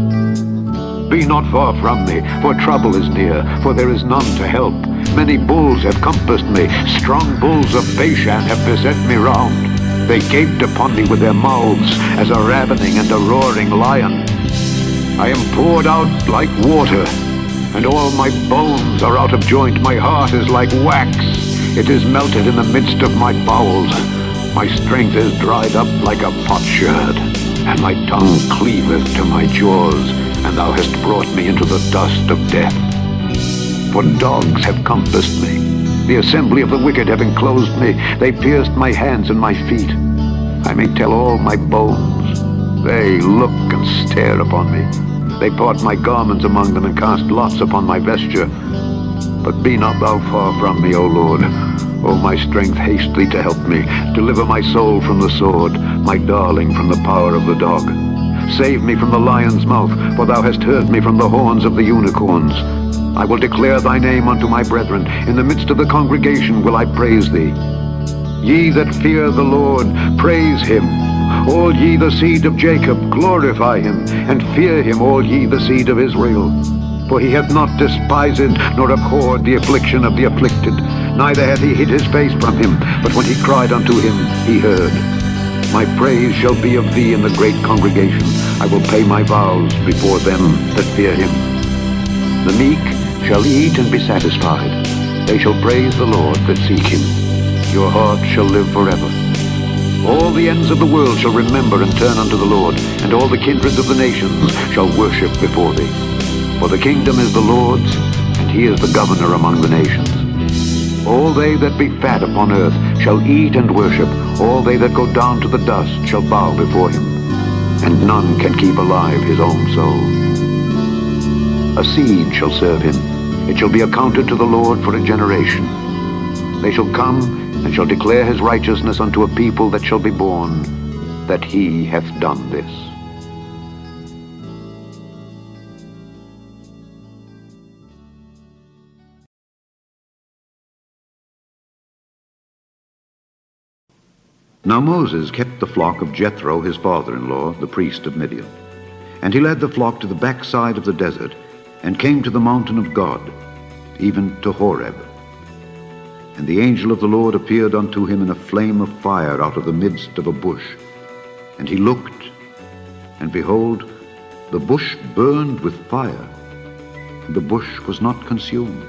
Be not far from me, for trouble is near, for there is none to help. Many bulls have compassed me, strong bulls of Bashan have beset me round. They gaped upon me with their mouths, as a ravening and a roaring lion. I am poured out like water, and all my bones are out of joint. My heart is like wax, it is melted in the midst of my bowels. My strength is dried up like a potsherd, and my tongue cleaveth to my jaws. And thou hast brought me into the dust of death. For dogs have compassed me. The assembly of the wicked have enclosed me. They pierced my hands and my feet. I may tell all my bones. They look and stare upon me. They part my garments among them, and cast lots upon my vesture. But be not thou far from me, O Lord. O my strength, haste thee to help me. Deliver my soul from the sword, my darling from the power of the dog. Save me from the lion's mouth, for thou hast heard me from the horns of the unicorns. I will declare thy name unto my brethren. In the midst of the congregation will I praise thee. Ye that fear the Lord, praise him. All ye the seed of Jacob, glorify him, and fear him, all ye the seed of Israel. For he hath not despised nor abhorred the affliction of the afflicted, neither hath he hid his face from him, but when he cried unto him, he heard. My praise shall be of thee in the great congregation. I will pay my vows before them that fear him. The meek shall eat and be satisfied. They shall praise the Lord that seek him. Your heart shall live forever. All the ends of the world shall remember and turn unto the Lord, and all the kindreds of the nations shall worship before thee. For the kingdom is the Lord's, and he is the governor among the nations. All they that be fat upon earth shall eat and worship. All they that go down to the dust shall bow before him. And none can keep alive his own soul. A seed shall serve him. It shall be accounted to the Lord for a generation. They shall come and shall declare his righteousness unto a people that shall be born, that he hath done this. Now Moses kept the flock of Jethro, his father-in-law, the priest of Midian. And he led the flock to the backside of the desert, and came to the mountain of God, even to Horeb. And the angel of the Lord appeared unto him in a flame of fire out of the midst of a bush. And he looked, and behold, the bush burned with fire, and the bush was not consumed.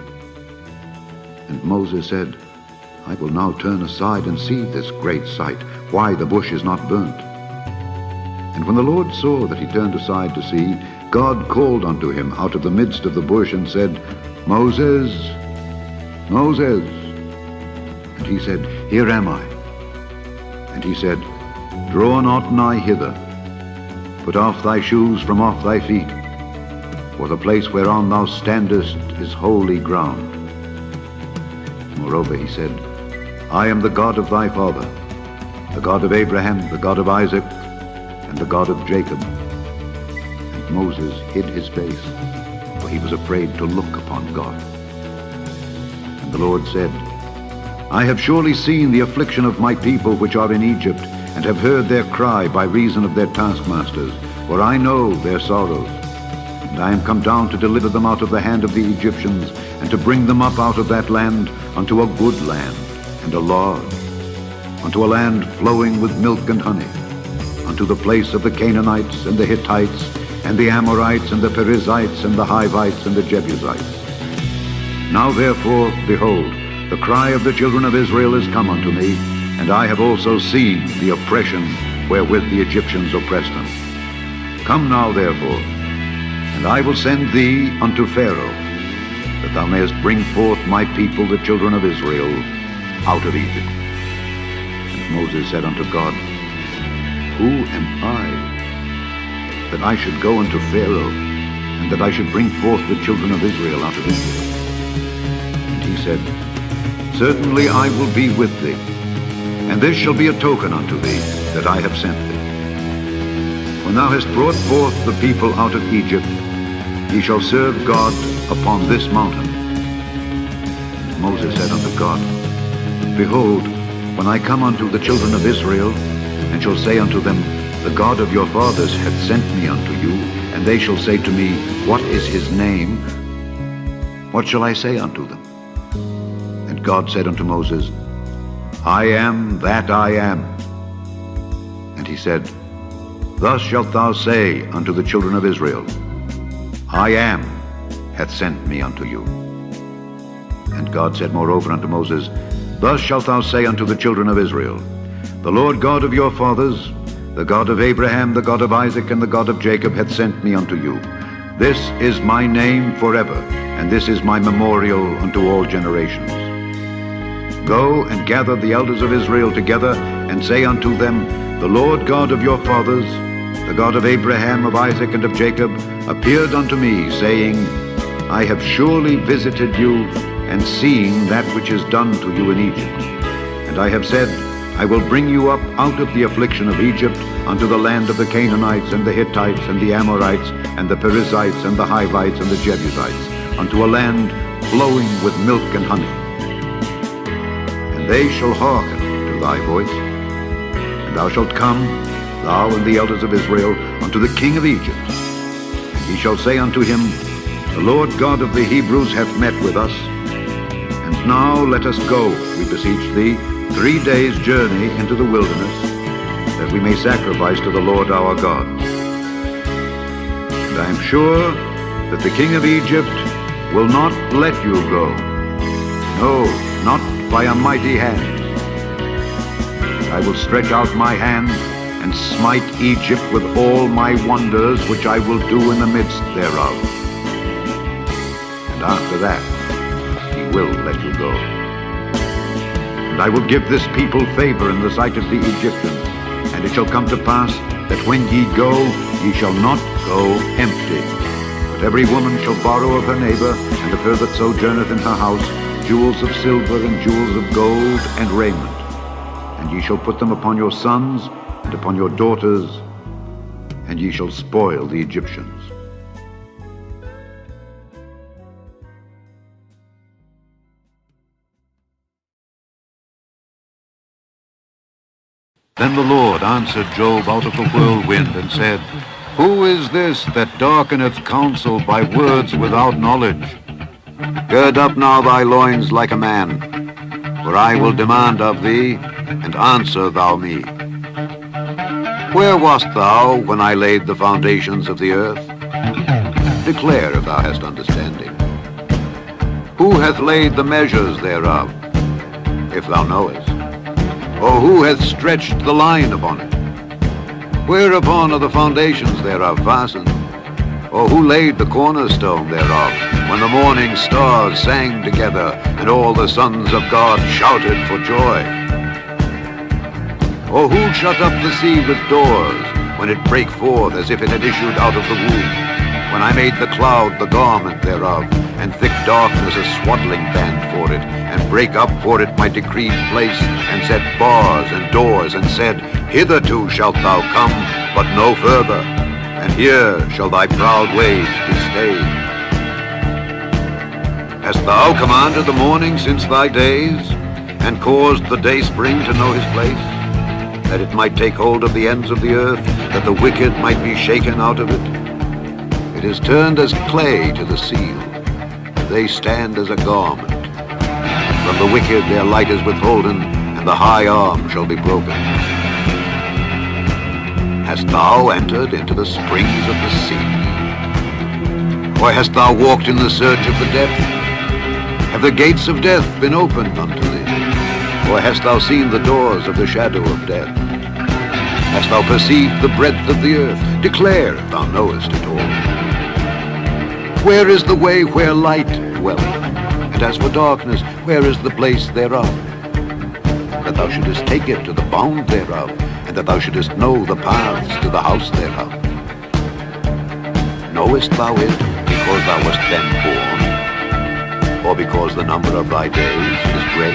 And Moses said, I will now turn aside and see this great sight, why the bush is not burnt. And when the Lord saw that he turned aside to see, God called unto him out of the midst of the bush and said, Moses, Moses. And he said, Here am I. And he said, Draw not nigh hither. Put off thy shoes from off thy feet, for the place whereon thou standest is holy ground. Moreover he said, I am the God of thy father, the God of Abraham, the God of Isaac, and the God of Jacob. And Moses hid his face, for he was afraid to look upon God. And the Lord said, I have surely seen the affliction of my people which are in Egypt, and have heard their cry by reason of their taskmasters, for I know their sorrows. And I am come down to deliver them out of the hand of the Egyptians, and to bring them up out of that land unto a good land, and a large, unto a land flowing with milk and honey, unto the place of the Canaanites, and the Hittites, and the Amorites, and the Perizzites, and the Hivites, and the Jebusites. Now therefore, behold, the cry of the children of Israel is come unto me, and I have also seen the oppression wherewith the Egyptians oppressed them. Come now therefore, and I will send thee unto Pharaoh, that thou mayest bring forth my people, the children of Israel, out of Egypt. And Moses said unto God, Who am I, that I should go unto Pharaoh, and that I should bring forth the children of Israel out of Egypt? And he said, Certainly I will be with thee, and this shall be a token unto thee, that I have sent thee. When thou hast brought forth the people out of Egypt, ye shall serve God upon this mountain. And Moses said unto God, Behold, when I come unto the children of Israel, and shall say unto them, The God of your fathers hath sent me unto you, and they shall say to me, What is his name? What shall I say unto them? And God said unto Moses, I am that I am. And he said, Thus shalt thou say unto the children of Israel, I am hath sent me unto you. And God said moreover unto Moses, Thus shalt thou say unto the children of Israel, The Lord God of your fathers, the God of Abraham, the God of Isaac, and the God of Jacob hath sent me unto you. This is my name forever, and this is my memorial unto all generations. Go and gather the elders of Israel together, and say unto them, The Lord God of your fathers, the God of Abraham, of Isaac, and of Jacob, appeared unto me, saying, I have surely visited you, and seen that which is done to you in Egypt. And I have said, I will bring you up out of the affliction of Egypt unto the land of the Canaanites, and the Hittites, and the Amorites, and the Perizzites, and the Hivites, and the Jebusites, unto a land flowing with milk and honey. And they shall hearken to thy voice. And thou shalt come, thou and the elders of Israel, unto the king of Egypt. And he shall say unto him, The Lord God of the Hebrews hath met with us. And now let us go, we beseech thee, 3 days' journey into the wilderness, that we may sacrifice to the Lord our God. And I am sure that the king of Egypt will not let you go, no, not by a mighty hand. I will stretch out my hand and smite Egypt with all my wonders, which I will do in the midst thereof. And after that he will let you go. And I will give this people favor in the sight of the Egyptians. And it shall come to pass that when ye go, ye shall not go empty. But every woman shall borrow of her neighbor, and of her that sojourneth in her house, jewels of silver, and jewels of gold, and raiment. And ye shall put them upon your sons, and upon your daughters, and ye shall spoil the Egyptians. Then the Lord answered Job out of the whirlwind, and said, Who is this that darkeneth counsel by words without knowledge? Gird up now thy loins like a man, for I will demand of thee, and answer thou me. Where wast thou when I laid the foundations of the earth? Declare if thou hast understanding. Who hath laid the measures thereof, if thou knowest? Or who hath stretched the line upon it? Whereupon are the foundations thereof fastened? Or who laid the cornerstone thereof, when the morning stars sang together, and all the sons of God shouted for joy? Or who shut up the sea with doors, when it brake forth as if it had issued out of the womb? When I made the cloud the garment thereof, and thick darkness a swaddling band for it, and brake up for it my decreed place, and set bars and doors, and said, Hitherto shalt thou come, but no further, and here shall thy proud ways be stayed. Hast thou commanded the morning since thy days, and caused the day spring to know his place, that it might take hold of the ends of the earth, that the wicked might be shaken out of it? It is turned as clay to the seal. They stand as a garment. From the wicked their light is withholden, and the high arm shall be broken. Hast thou entered into the springs of the sea? Or hast thou walked in the surge of the depth? Have the gates of death been opened unto thee? Or hast thou seen the doors of the shadow of death? Hast thou perceived the breadth of the earth? Declare if thou knowest it all. Where is the way where light dwelleth? And as for darkness, where is the place thereof? That thou shouldest take it to the bound thereof, and that thou shouldest know the paths to the house thereof. Knowest thou it because thou wast then born, or because the number of thy days is great?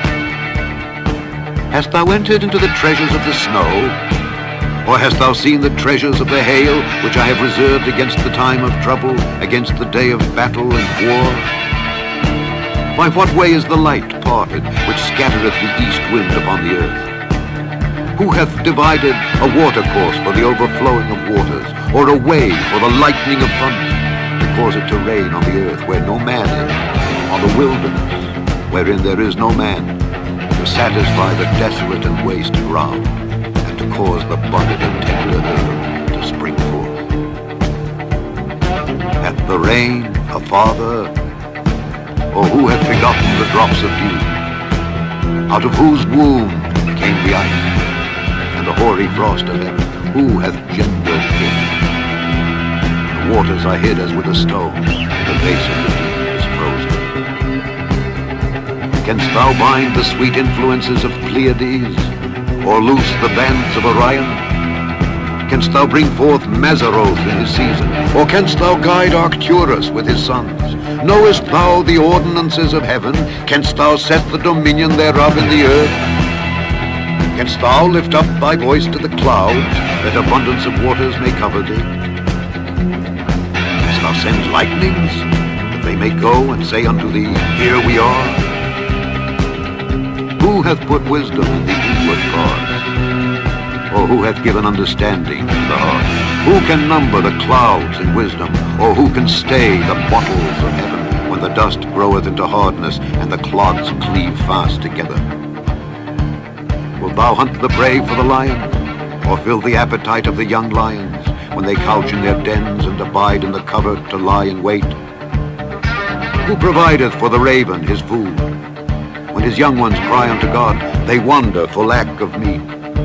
Hast thou entered into the treasures of the snow? Or hast thou seen the treasures of the hail, which I have reserved against the time of trouble, against the day of battle and war? By what way is the light parted, which scattereth the east wind upon the earth? Who hath divided a watercourse for the overflowing of waters, or a way for the lightning of thunder, to cause it to rain on the earth where no man is, on the wilderness, wherein there is no man, to satisfy the desolate and waste ground, to cause the budded and tender herb to spring forth? Hath the rain a father? Or who hath begotten the drops of dew? Out of whose womb came the ice, and the hoary frost of heaven? Who hath gendered it? The waters are hid as with a stone, the face of the deep is frozen. Canst thou bind the sweet influences of Pleiades, or loose the bands of Orion? Canst thou bring forth Mazzaroth in his season? Or canst thou guide Arcturus with his sons? Knowest thou the ordinances of heaven? Canst thou set the dominion thereof in the earth? Canst thou lift up thy voice to the clouds, that abundance of waters may cover thee? Canst thou send lightnings, that they may go and say unto thee, Here we are? Who hath put wisdom in the inward parts? Or who hath given understanding to the heart? Who can number the clouds in wisdom? Or who can stay the bottles of heaven, when the dust groweth into hardness, and the clods cleave fast together? Wilt thou hunt the prey for the lion, or fill the appetite of the young lions, when they couch in their dens and abide in the covert to lie in wait? Who provideth for the raven his food? When his young ones cry unto God, they wander for lack of meat.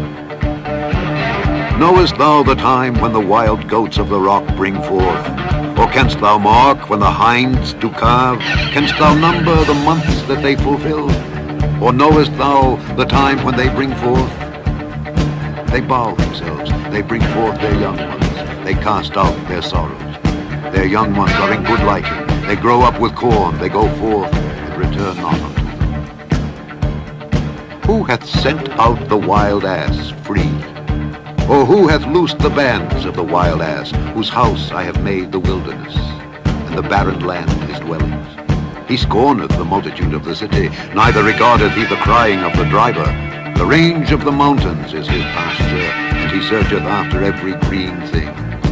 Knowest thou the time when the wild goats of the rock bring forth? Or canst thou mark when the hinds do calve? Canst thou number the months that they fulfill? Or knowest thou the time when they bring forth? They bow themselves, they bring forth their young ones, they cast out their sorrows. Their young ones are in good liking, they grow up with corn, they go forth and return not unto them. Who hath sent out the wild ass free? Or who hath loosed the bands of the wild ass, whose house I have made the wilderness, and the barren land his dwellings? He scorneth the multitude of the city, neither regardeth he the crying of the driver. The range of the mountains is his pasture, and he searcheth after every green thing.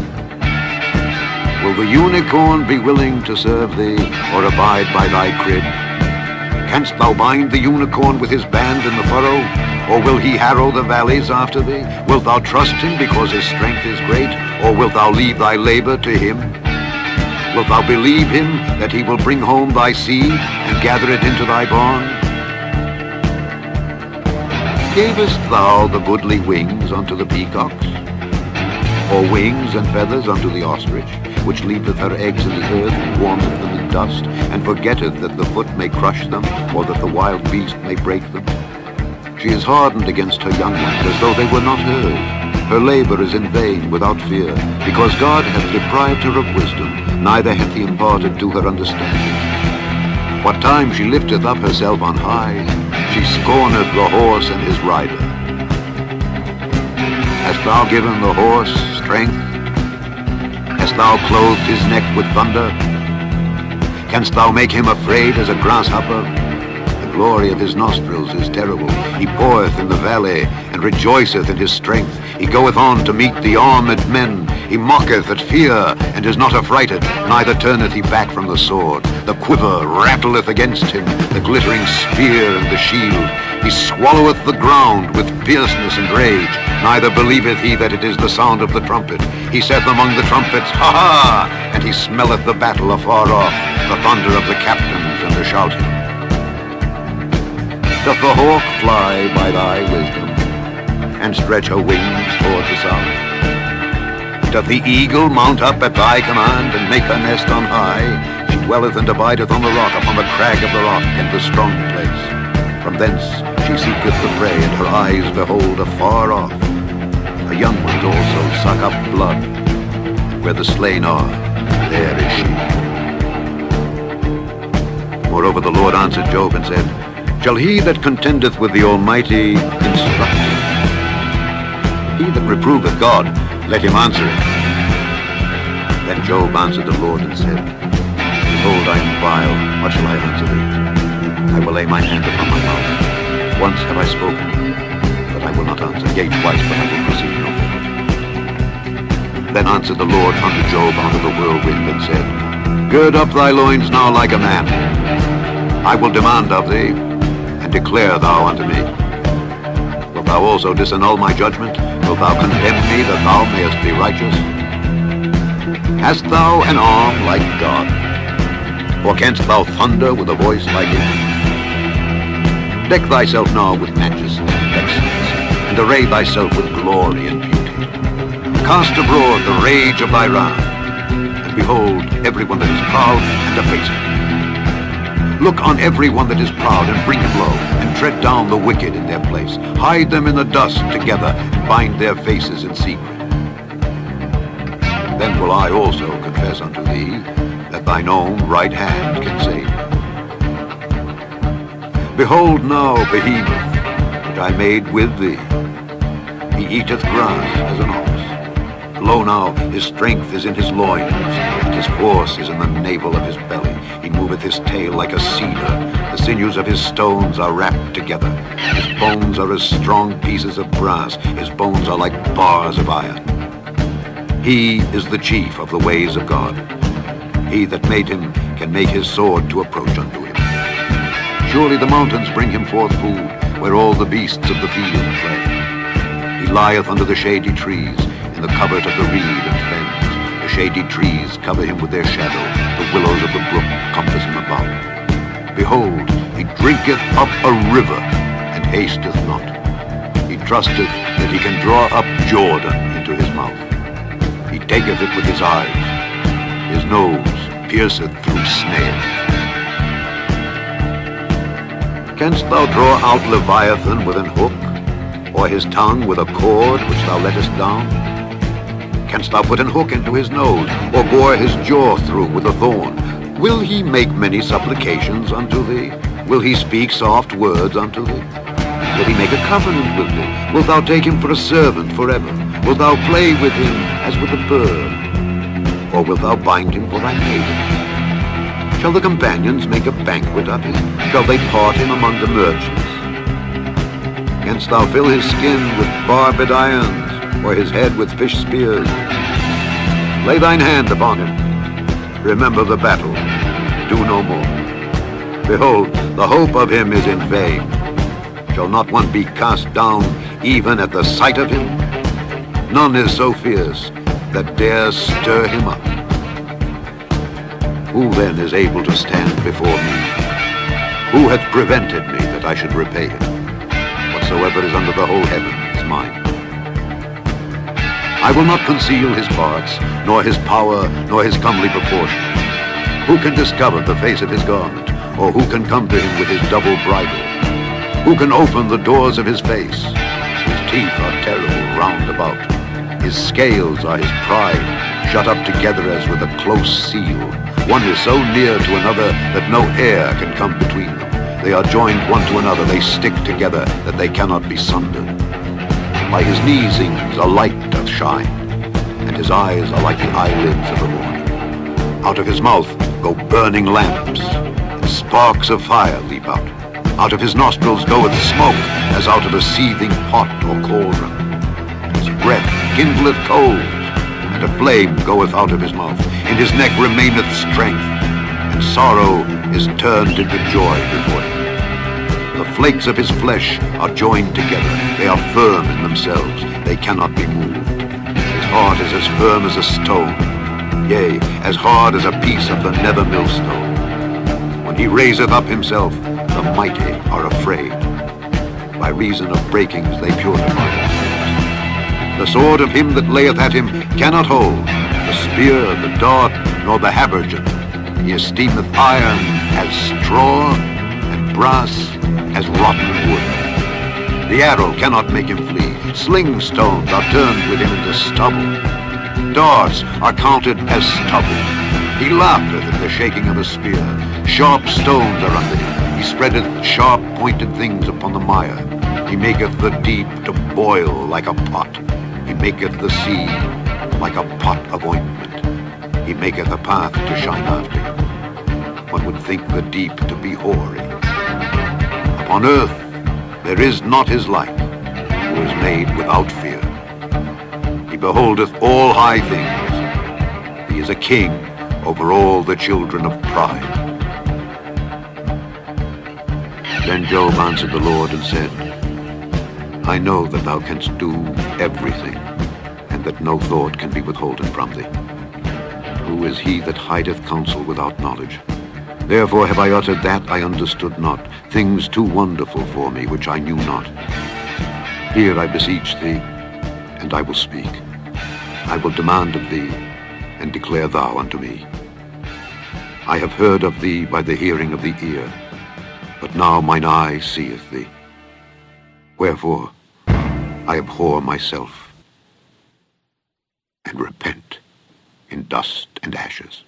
Will the unicorn be willing to serve thee, or abide by thy crib? Canst thou bind the unicorn with his band in the furrow, Or will he harrow the valleys after thee? Wilt thou trust him because his strength is great? Or wilt thou leave thy labor to him? Wilt thou believe him that he will bring home thy seed and gather it into thy barn? Gavest thou the goodly wings unto the peacocks? Or wings and feathers unto the ostrich, which leaveth her eggs in the earth, and warmeth them in dust, and forgetteth that the foot may crush them, or that the wild beast may break them? She is hardened against her young ones, as though they were not hers. Her labor is in vain, without fear, because God hath deprived her of wisdom, neither hath he imparted to her understanding. What time she lifteth up herself on high, she scorneth the horse and his rider. Hast thou given the horse strength? Hast thou clothed his neck with thunder? Canst thou make him afraid as a grasshopper? The glory of his nostrils is terrible. He poureth in the valley, and rejoiceth in his strength. He goeth on to meet the armed men. He mocketh at fear, and is not affrighted, neither turneth he back from the sword. The quiver rattleth against him, the glittering spear and the shield. He swalloweth the ground with fierceness and rage, neither believeth he that it is the sound of the trumpet. He saith among the trumpets, Ha ha! And he smelleth the battle afar off, the thunder of the captains and the shouting. Doth the hawk fly by thy wisdom, and stretch her wings toward the south? Doth the eagle mount up at thy command, and make her nest on high? She dwelleth and abideth on the rock, upon the crag of the rock, and the strong place. From thence she seeketh the prey, and her eyes behold afar off. Her young ones also suck up blood. Where the slain are, there is she. Moreover, the Lord answered Job and said, Shall he that contendeth with the Almighty instruct him? He that reproveth God, let him answer it. Then Job answered the Lord and said, Behold, I am vile. What shall I answer thee? I will lay mine hand upon my mouth. Once have I spoken, but I will not answer. Yea, twice, but I will proceed no further. Then answered the Lord unto Job out of the whirlwind and said, Gird up thy loins now like a man. I will demand of thee, and declare thou unto me. Wilt thou also disannul my judgment? Wilt thou condemn me that thou mayest be righteous? Hast thou an arm like God? Or canst thou thunder with a voice like him? Deck thyself now with majesty and excellence, and array thyself with glory and beauty. Cast abroad the rage of thy wrath, and behold everyone that is proud, and abase him. Look on everyone that is proud, and bring him low, and tread down the wicked in their place. Hide them in the dust together, and bind their faces in secret. Then will I also confess unto thee, that thine own right hand can save. Behold now Behemoth, which I made with thee. He eateth grass as an ox. Lo now, his strength is in his loins, and his force is in the navel of his belly. He moveth his tail like a cedar. The sinews of his stones are wrapped together. His bones are as strong pieces of brass. His bones are like bars of iron. He is the chief of the ways of God. He that made him can make his sword to approach unto him. Surely the mountains bring him forth food, where all the beasts of the field play. He lieth under the shady trees, in the covert of the reed and fens. The shady trees cover him with their shadow. The willows of the brook compass him about. Behold, he drinketh up a river, and hasteth not. He trusteth that he can draw up Jordan into his mouth. He taketh it with his eyes. His nose pierceth through snares. Canst thou draw out Leviathan with an hook, or his tongue with a cord which thou lettest down? Canst thou put an hook into his nose, or bore his jaw through with a thorn? Will he make many supplications unto thee? Will he speak soft words unto thee? Will he make a covenant with thee? Wilt thou take him for a servant forever? Wilt thou play with him as with a bird? Or wilt thou bind him for thy maiden? Shall the companions make a banquet of him? Shall they part him among the merchants? Canst thou fill his skin with barbed irons, or his head with fish spears? Lay thine hand upon him. Remember the battle. Do no more. Behold, the hope of him is in vain. Shall not one be cast down even at the sight of him? None is so fierce that dares stir him up. Who then is able to stand before me? Who hath prevented me that I should repay him? Whatsoever is under the whole heaven is mine. I will not conceal his parts, nor his power, nor his comely proportion. Who can discover the face of his garment, or who can come to him with his double bridle? Who can open the doors of his face? His teeth are terrible round about. His scales are his pride, shut up together as with a close seal. One is so near to another that no air can come between them. They are joined one to another, they stick together, that they cannot be sundered. By his neesings a light doth shine, and his eyes are like the eyelids of the morning. Out of his mouth go burning lamps, and sparks of fire leap out. Out of his nostrils goeth smoke, as out of a seething pot or cauldron. His breath kindleth coals, and a flame goeth out of his mouth. In his neck remaineth strength, and sorrow is turned into joy before him. The flakes of his flesh are joined together. They are firm in themselves. They cannot be moved. His heart is as firm as a stone, yea, as hard as a piece of the nether millstone. When he raiseth up himself, the mighty are afraid. By reason of breakings they purify themselves. The sword of him that layeth at him cannot hold, the spear, the dart, nor the habergeon. He esteemeth iron as straw, and brass as rotten wood. The arrow cannot make him flee. Sling stones are turned with him into stubble. Darts are counted as stubble. He laugheth at the shaking of a spear. Sharp stones are under him. He spreadeth sharp pointed things upon the mire. He maketh the deep to boil like a pot. He maketh the sea like a pot of ointment. He maketh a path to shine after him. One would think the deep to be hoary. Upon earth there is not his like, who is made without fear. He beholdeth all high things. He is a king over all the children of pride. Then Job answered the Lord and said, I know that thou canst do everything, and that no thought can be withholden from thee. Who is he that hideth counsel without knowledge? Therefore have I uttered that I understood not, things too wonderful for me, which I knew not. Hear, I beseech thee, and I will speak. I will demand of thee, and declare thou unto me. I have heard of thee by the hearing of the ear, but now mine eye seeth thee. Wherefore I abhor myself, and repent in dust and ashes.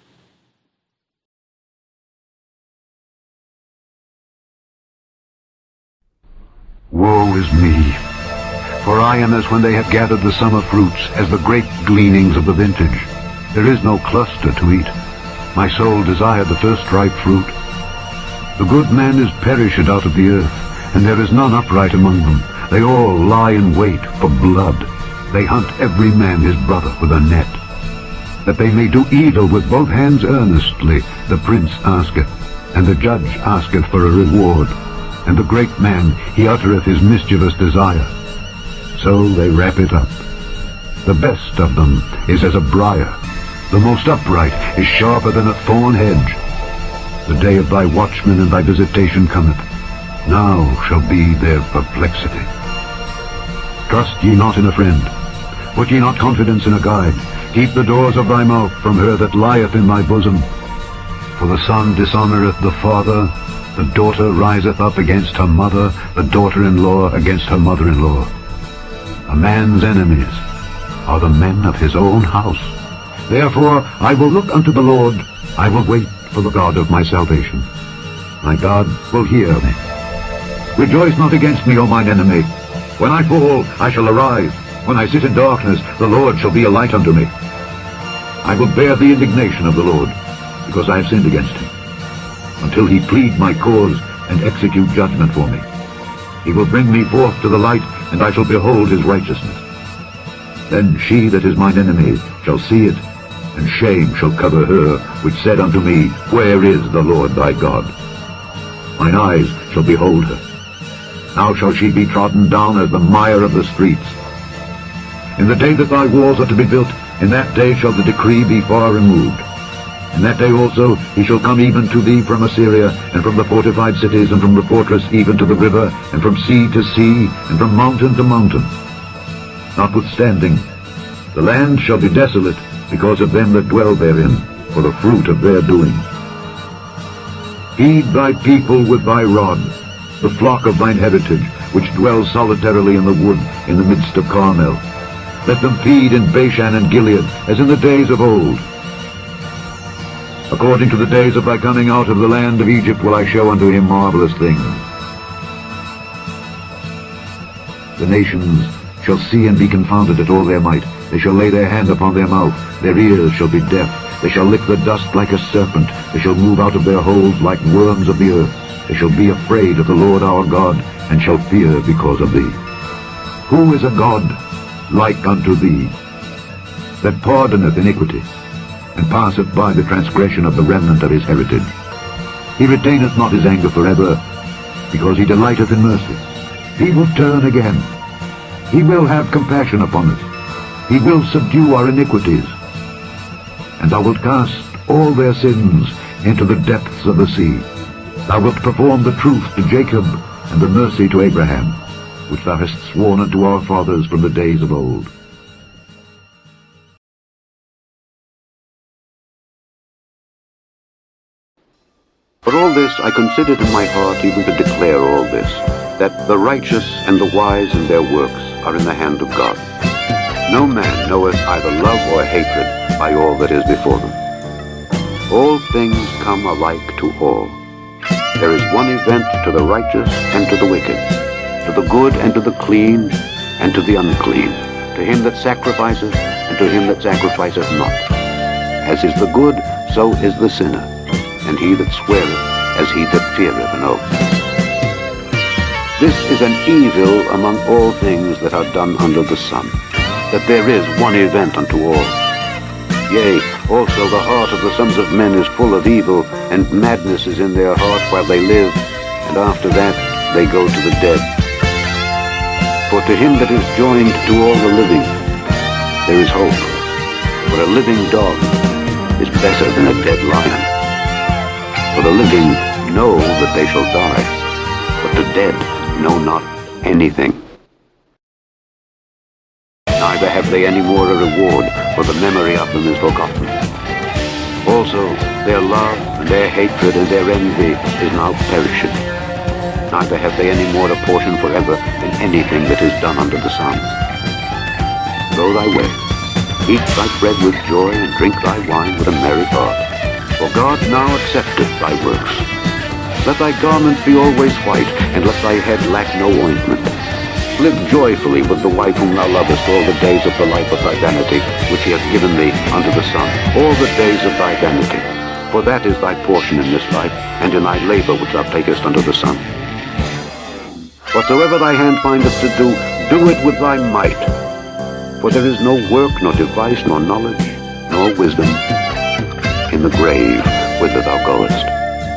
Woe is me, for I am as when they have gathered the summer fruits, as the grape gleanings of the vintage. There is no cluster to eat. My soul desired the first ripe fruit. The good man is perished out of the earth, and there is none upright among them. They all lie in wait for blood. They hunt every man his brother with a net. That they may do evil with both hands earnestly, the prince asketh, and the judge asketh for a reward. And the great man, he uttereth his mischievous desire. So they wrap it up. The best of them is as a briar. The most upright is sharper than a thorn hedge. The day of thy watchman and thy visitation cometh. Now shall be their perplexity. Trust ye not in a friend. Put ye not confidence in a guide. Keep the doors of thy mouth from her that lieth in thy bosom. For the son dishonoureth the father, the daughter riseth up against her mother, the daughter-in-law against her mother-in-law. A man's enemies are the men of his own house. Therefore I will look unto the Lord, I will wait for the God of my salvation. My God will hear me. Rejoice not against me, O mine enemy. When I fall, I shall arise. When I sit in darkness, the Lord shall be a light unto me. I will bear the indignation of the Lord, because I have sinned against him, until he plead my cause and execute judgment for me. He will bring me forth to the light, and I shall behold his righteousness. Then she that is mine enemy shall see it, and shame shall cover her which said unto me, Where is the Lord thy God? Mine eyes shall behold her. Now shall she be trodden down as the mire of the streets. In the day that thy walls are to be built, in that day shall the decree be far removed. In that day also he shall come even to thee from Assyria, and from the fortified cities, and from the fortress even to the river, and from sea to sea, and from mountain to mountain. Notwithstanding, the land shall be desolate because of them that dwell therein, for the fruit of their doing. Feed thy people with thy rod, the flock of thine heritage, which dwells solitarily in the wood in the midst of Carmel. Let them feed in Bashan and Gilead, as in the days of old. According to the days of thy coming out of the land of Egypt will I show unto him marvelous things. The nations shall see and be confounded at all their might. They shall lay their hand upon their mouth. Their ears shall be deaf. They shall lick the dust like a serpent. They shall move out of their holes like worms of the earth. They shall be afraid of the Lord our God, and shall fear because of thee. Who is a God like unto thee, that pardoneth iniquity, and passeth by the transgression of the remnant of his heritage? He retaineth not his anger forever, because he delighteth in mercy. He will turn again. He will have compassion upon us. He will subdue our iniquities. And thou wilt cast all their sins into the depths of the sea. Thou wilt perform the truth to Jacob, and the mercy to Abraham, which thou hast sworn unto our fathers from the days of old. For all this I considered in my heart even to declare all this, that the righteous and the wise in their works are in the hand of God. No man knoweth either love or hatred by all that is before them. All things come alike to all. There is one event to the righteous and to the wicked, to the good and to the clean and to the unclean, to him that sacrificeth and to him that sacrificeth not. As is the good, so is the sinner, and he that sweareth as he that feareth an oath. This is an evil among all things that are done under the sun, that there is one event unto all. Yea, also the heart of the sons of men is full of evil, and madness is in their heart while they live, and after that they go to the dead. For to him that is joined to all the living, there is hope. For a living dog is better than a dead lion. For the living know that they shall die, but the dead know not anything. Neither have they any more a reward, for the memory of them is forgotten. Also their love and their hatred and their envy is now perishing. Neither have they any more a portion forever in anything that is done under the sun. Go thy way, eat thy bread with joy, and drink thy wine with a merry heart. For God now accepteth thy works. Let thy garment be always white, and let thy head lack no ointment. Live joyfully with the wife whom thou lovest all the days of the life of thy vanity, which he hath given thee under the sun, all the days of thy vanity. For that is thy portion in this life, and in thy labor which thou takest under the sun. Whatsoever thy hand findeth to do, do it with thy might. For there is no work, nor device, nor knowledge, nor wisdom in the grave whither thou goest.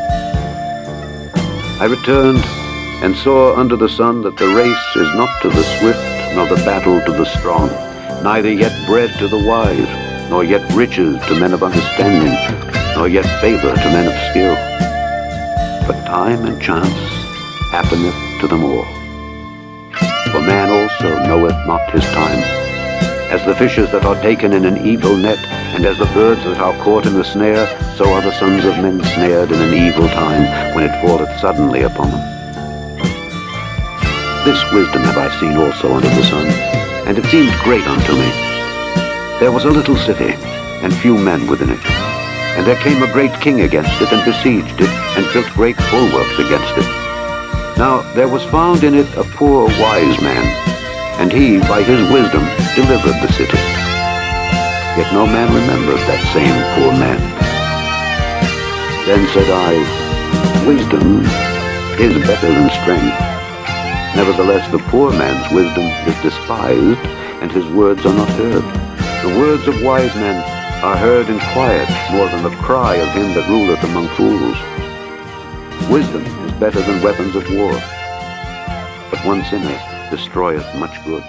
I returned, and saw under the sun that the race is not to the swift, nor the battle to the strong, neither yet bread to the wise, nor yet riches to men of understanding, nor yet favor to men of skill. But time and chance happeneth to them all. For man also knoweth not his time. As the fishes that are taken in an evil net, and as the birds that are caught in the snare, so are the sons of men snared in an evil time, when it falleth suddenly upon them. This wisdom have I seen also under the sun, and it seemed great unto me. There was a little city, and few men within it. And there came a great king against it, and besieged it, and built great bulwarks against it. Now there was found in it a poor wise man, and he by his wisdom delivered the city. Yet no man remembered that same poor man. Then said I, Wisdom is better than strength. Nevertheless, the poor man's wisdom is despised, and his words are not heard. The words of wise men are heard in quiet more than the cry of him that ruleth among fools. Wisdom is better than weapons of war. but one sinner destroyeth much good.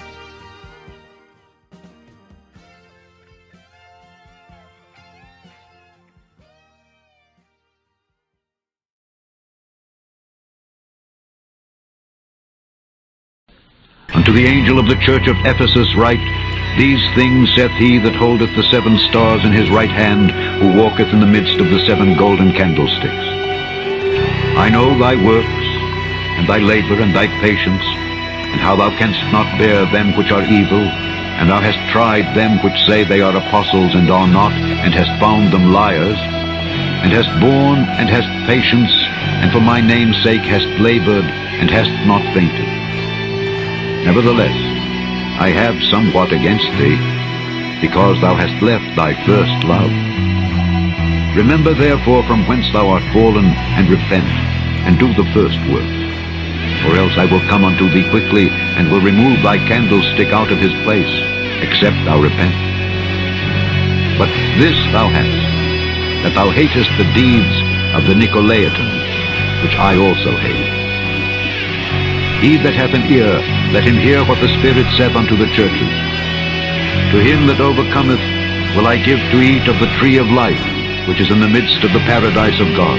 Unto the angel of the church of Ephesus write, These things saith he that holdeth the 7 stars in his right hand, who walketh in the midst of the 7 golden candlesticks. I know thy works, and thy labor, and thy patience, and how thou canst not bear them which are evil, and thou hast tried them which say they are apostles and are not, and hast found them liars, and hast borne, and hast patience, and for my name's sake hast labored, and hast not fainted. Nevertheless, I have somewhat against thee, because thou hast left thy first love. Remember therefore from whence thou art fallen, and repent, and do the first works. Or else I will come unto thee quickly, and will remove thy candlestick out of his place, except thou repent. But this thou hast, that thou hatest the deeds of the Nicolaitans, which I also hate. He that hath an ear, let him hear what the Spirit saith unto the churches. To him that overcometh will I give to eat of the tree of life, which is in the midst of the paradise of God.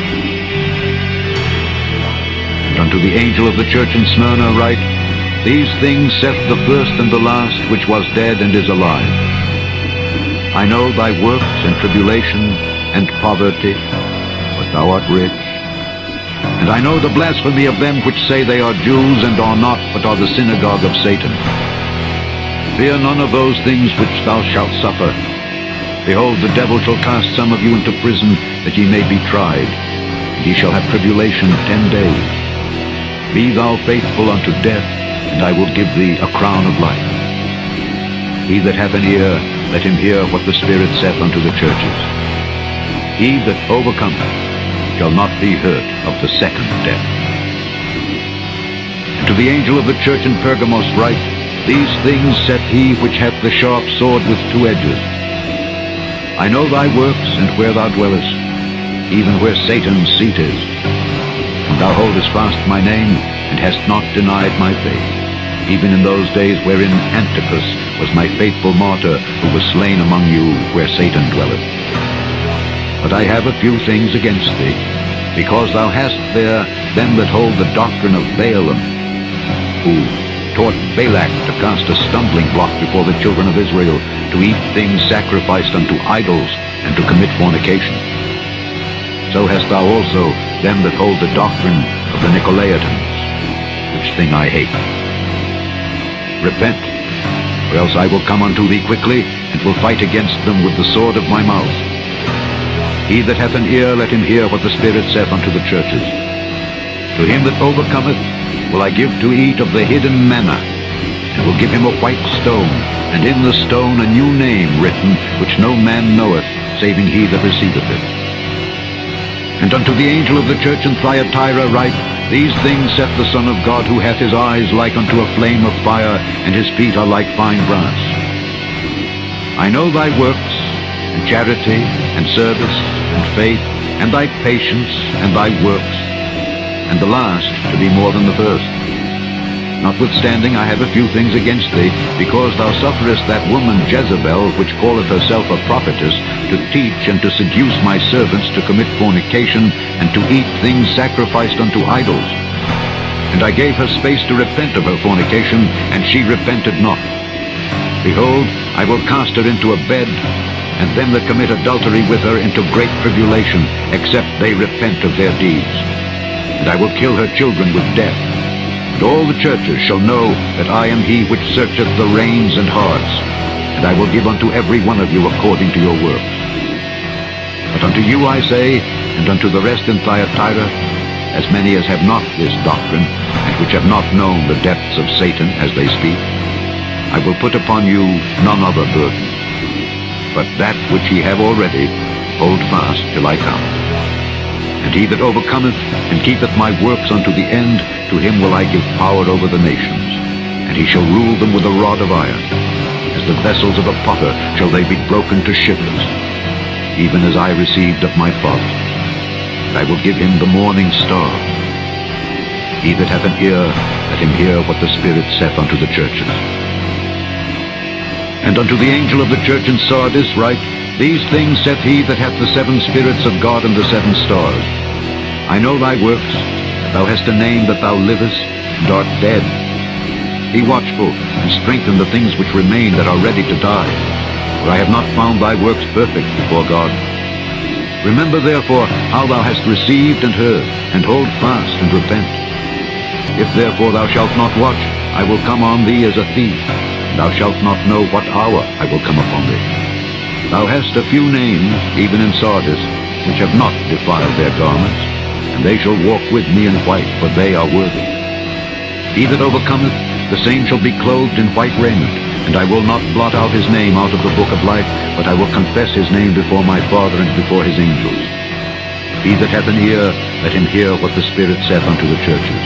And unto the angel of the church in Smyrna write, These things saith the first and the last, which was dead and is alive. I know thy works and tribulation and poverty, but thou art rich. And I know the blasphemy of them which say they are Jews and are not, but are the synagogue of Satan. Fear none of those things which thou shalt suffer. Behold, the devil shall cast some of you into prison, that ye may be tried. And ye shall have tribulation 10 days. Be thou faithful unto death, and I will give thee a crown of life. He that hath an ear, let him hear what the Spirit saith unto the churches. He that overcometh shall not be hurt of the second death. And to the angel of the church in Pergamos write, These things saith he which hath the sharp sword with 2 edges. I know thy works, and where thou dwellest, even where Satan's seat is. And thou holdest fast my name, and hast not denied my faith, even in those days wherein Antipas was my faithful martyr, who was slain among you where Satan dwelleth. But I have a few things against thee, because thou hast there them that hold the doctrine of Balaam, who taught Balak to cast a stumbling block before the children of Israel, to eat things sacrificed unto idols, and to commit fornication. So hast thou also them that hold the doctrine of the Nicolaitans, which thing I hate. Repent, or else I will come unto thee quickly, and will fight against them with the sword of my mouth. He that hath an ear, let him hear what the Spirit saith unto the churches. To him that overcometh will I give to eat of the hidden manna, and will give him a white stone, and in the stone a new name written, which no man knoweth, saving he that receiveth it. And unto the angel of the church in Thyatira write, These things saith the Son of God, who hath his eyes like unto a flame of fire, and his feet are like fine brass. I know thy works, and charity, and service, and faith, and thy patience, and thy works, and the last to be more than the first. Notwithstanding, I have a few things against thee, because thou sufferest that woman Jezebel, which calleth herself a prophetess, to teach and to seduce my servants to commit fornication, and to eat things sacrificed unto idols. And I gave her space to repent of her fornication, and she repented not. Behold, I will cast her into a bed, and them that commit adultery with her into great tribulation, except they repent of their deeds. And I will kill her children with death. And all the churches shall know that I am he which searcheth the reins and hearts, and I will give unto every one of you according to your works. But unto you I say, and unto the rest in Thyatira, as many as have not this doctrine, and which have not known the depths of Satan as they speak, I will put upon you none other burden, but that which ye have already, hold fast till I come. And he that overcometh and keepeth my works unto the end, to him will I give power over the nations, and he shall rule them with a rod of iron. As the vessels of a potter shall they be broken to shivers, even as I received of my Father. And I will give him the morning star. He that hath an ear, let him hear what the Spirit saith unto the churches. And unto the angel of the church in Sardis write, These things saith he that hath the 7 spirits of God and the 7 stars. I know thy works, that thou hast a name that thou livest, and art dead. Be watchful, and strengthen the things which remain that are ready to die, for I have not found thy works perfect before God. Remember therefore how thou hast received and heard, and hold fast and repent. If therefore thou shalt not watch, I will come on thee as a thief, and thou shalt not know what hour I will come upon thee. Thou hast a few names, even in Sardis, which have not defiled their garments, and they shall walk with me in white, for they are worthy. He that overcometh, the same shall be clothed in white raiment, and I will not blot out his name out of the book of life, but I will confess his name before my Father and before his angels. He that hath an ear, let him hear what the Spirit saith unto the churches.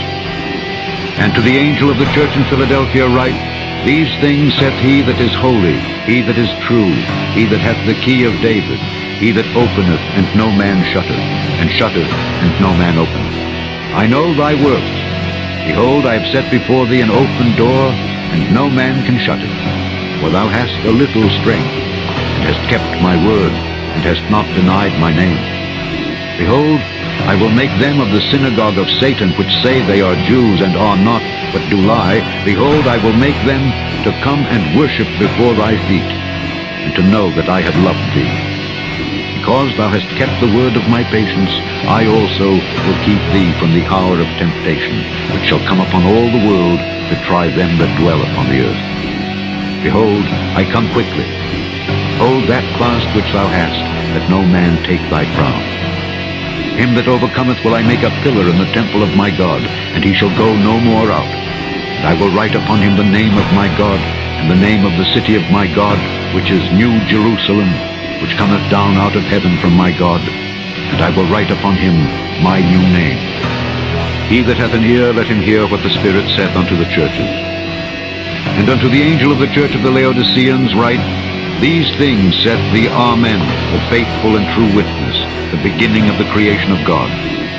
And to the angel of the church in Philadelphia write, These things saith he that is holy, he that is true, he that hath the key of David, he that openeth, and no man shutteth, and shutteth, and no man openeth. I know thy works. Behold, I have set before thee an open door, and no man can shut it. For thou hast a little strength, and hast kept my word, and hast not denied my name. Behold, I will make them of the synagogue of Satan, which say they are Jews, and are not, but do lie. Behold, I will make them to come and worship before thy feet, and to know that I have loved thee. Because thou hast kept the word of my patience, I also will keep thee from the hour of temptation, which shall come upon all the world to try them that dwell upon the earth. Behold, I come quickly. Hold that fast which thou hast, that no man take thy crown. Him that overcometh will I make a pillar in the temple of my God, and he shall go no more out. And I will write upon him the name of my God, and the name of the city of my God, which is New Jerusalem, which cometh down out of heaven from my God, and I will write upon him my new name. He that hath an ear, let him hear what the Spirit saith unto the churches. And unto the angel of the church of the Laodiceans write, These things saith the Amen, the faithful and true witness, the beginning of the creation of God.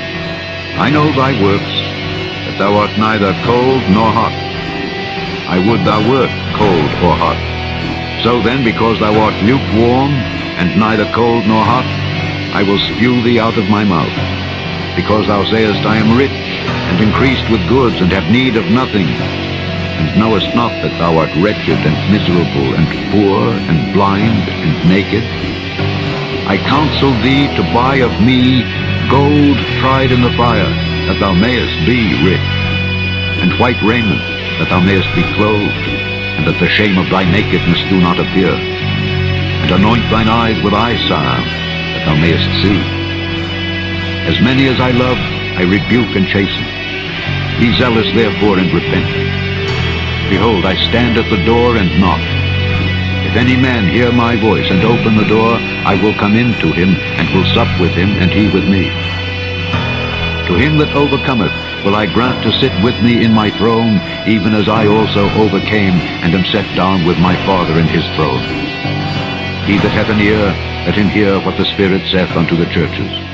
I know thy works, that thou art neither cold nor hot. I would thou wert cold or hot. So then, because thou art lukewarm, and neither cold nor hot, I will spew thee out of my mouth. Because thou sayest, I am rich, and increased with goods, and have need of nothing, and knowest not that thou art wretched, and miserable, and poor, and blind, and naked. I counsel thee to buy of me gold tried in the fire, that thou mayest be rich, and white raiment, that thou mayest be clothed, and that the shame of thy nakedness do not appear. And anoint thine eyes with eye salve, that thou mayest see. As many as I love, I rebuke and chasten. Be zealous therefore and repent. Behold, I stand at the door and knock. If any man hear my voice and open the door, I will come in to him, and will sup with him, and he with me. To him that overcometh will I grant to sit with me in my throne, even as I also overcame, and am set down with my Father in his throne. He that hath an ear, let him hear what the Spirit saith unto the churches.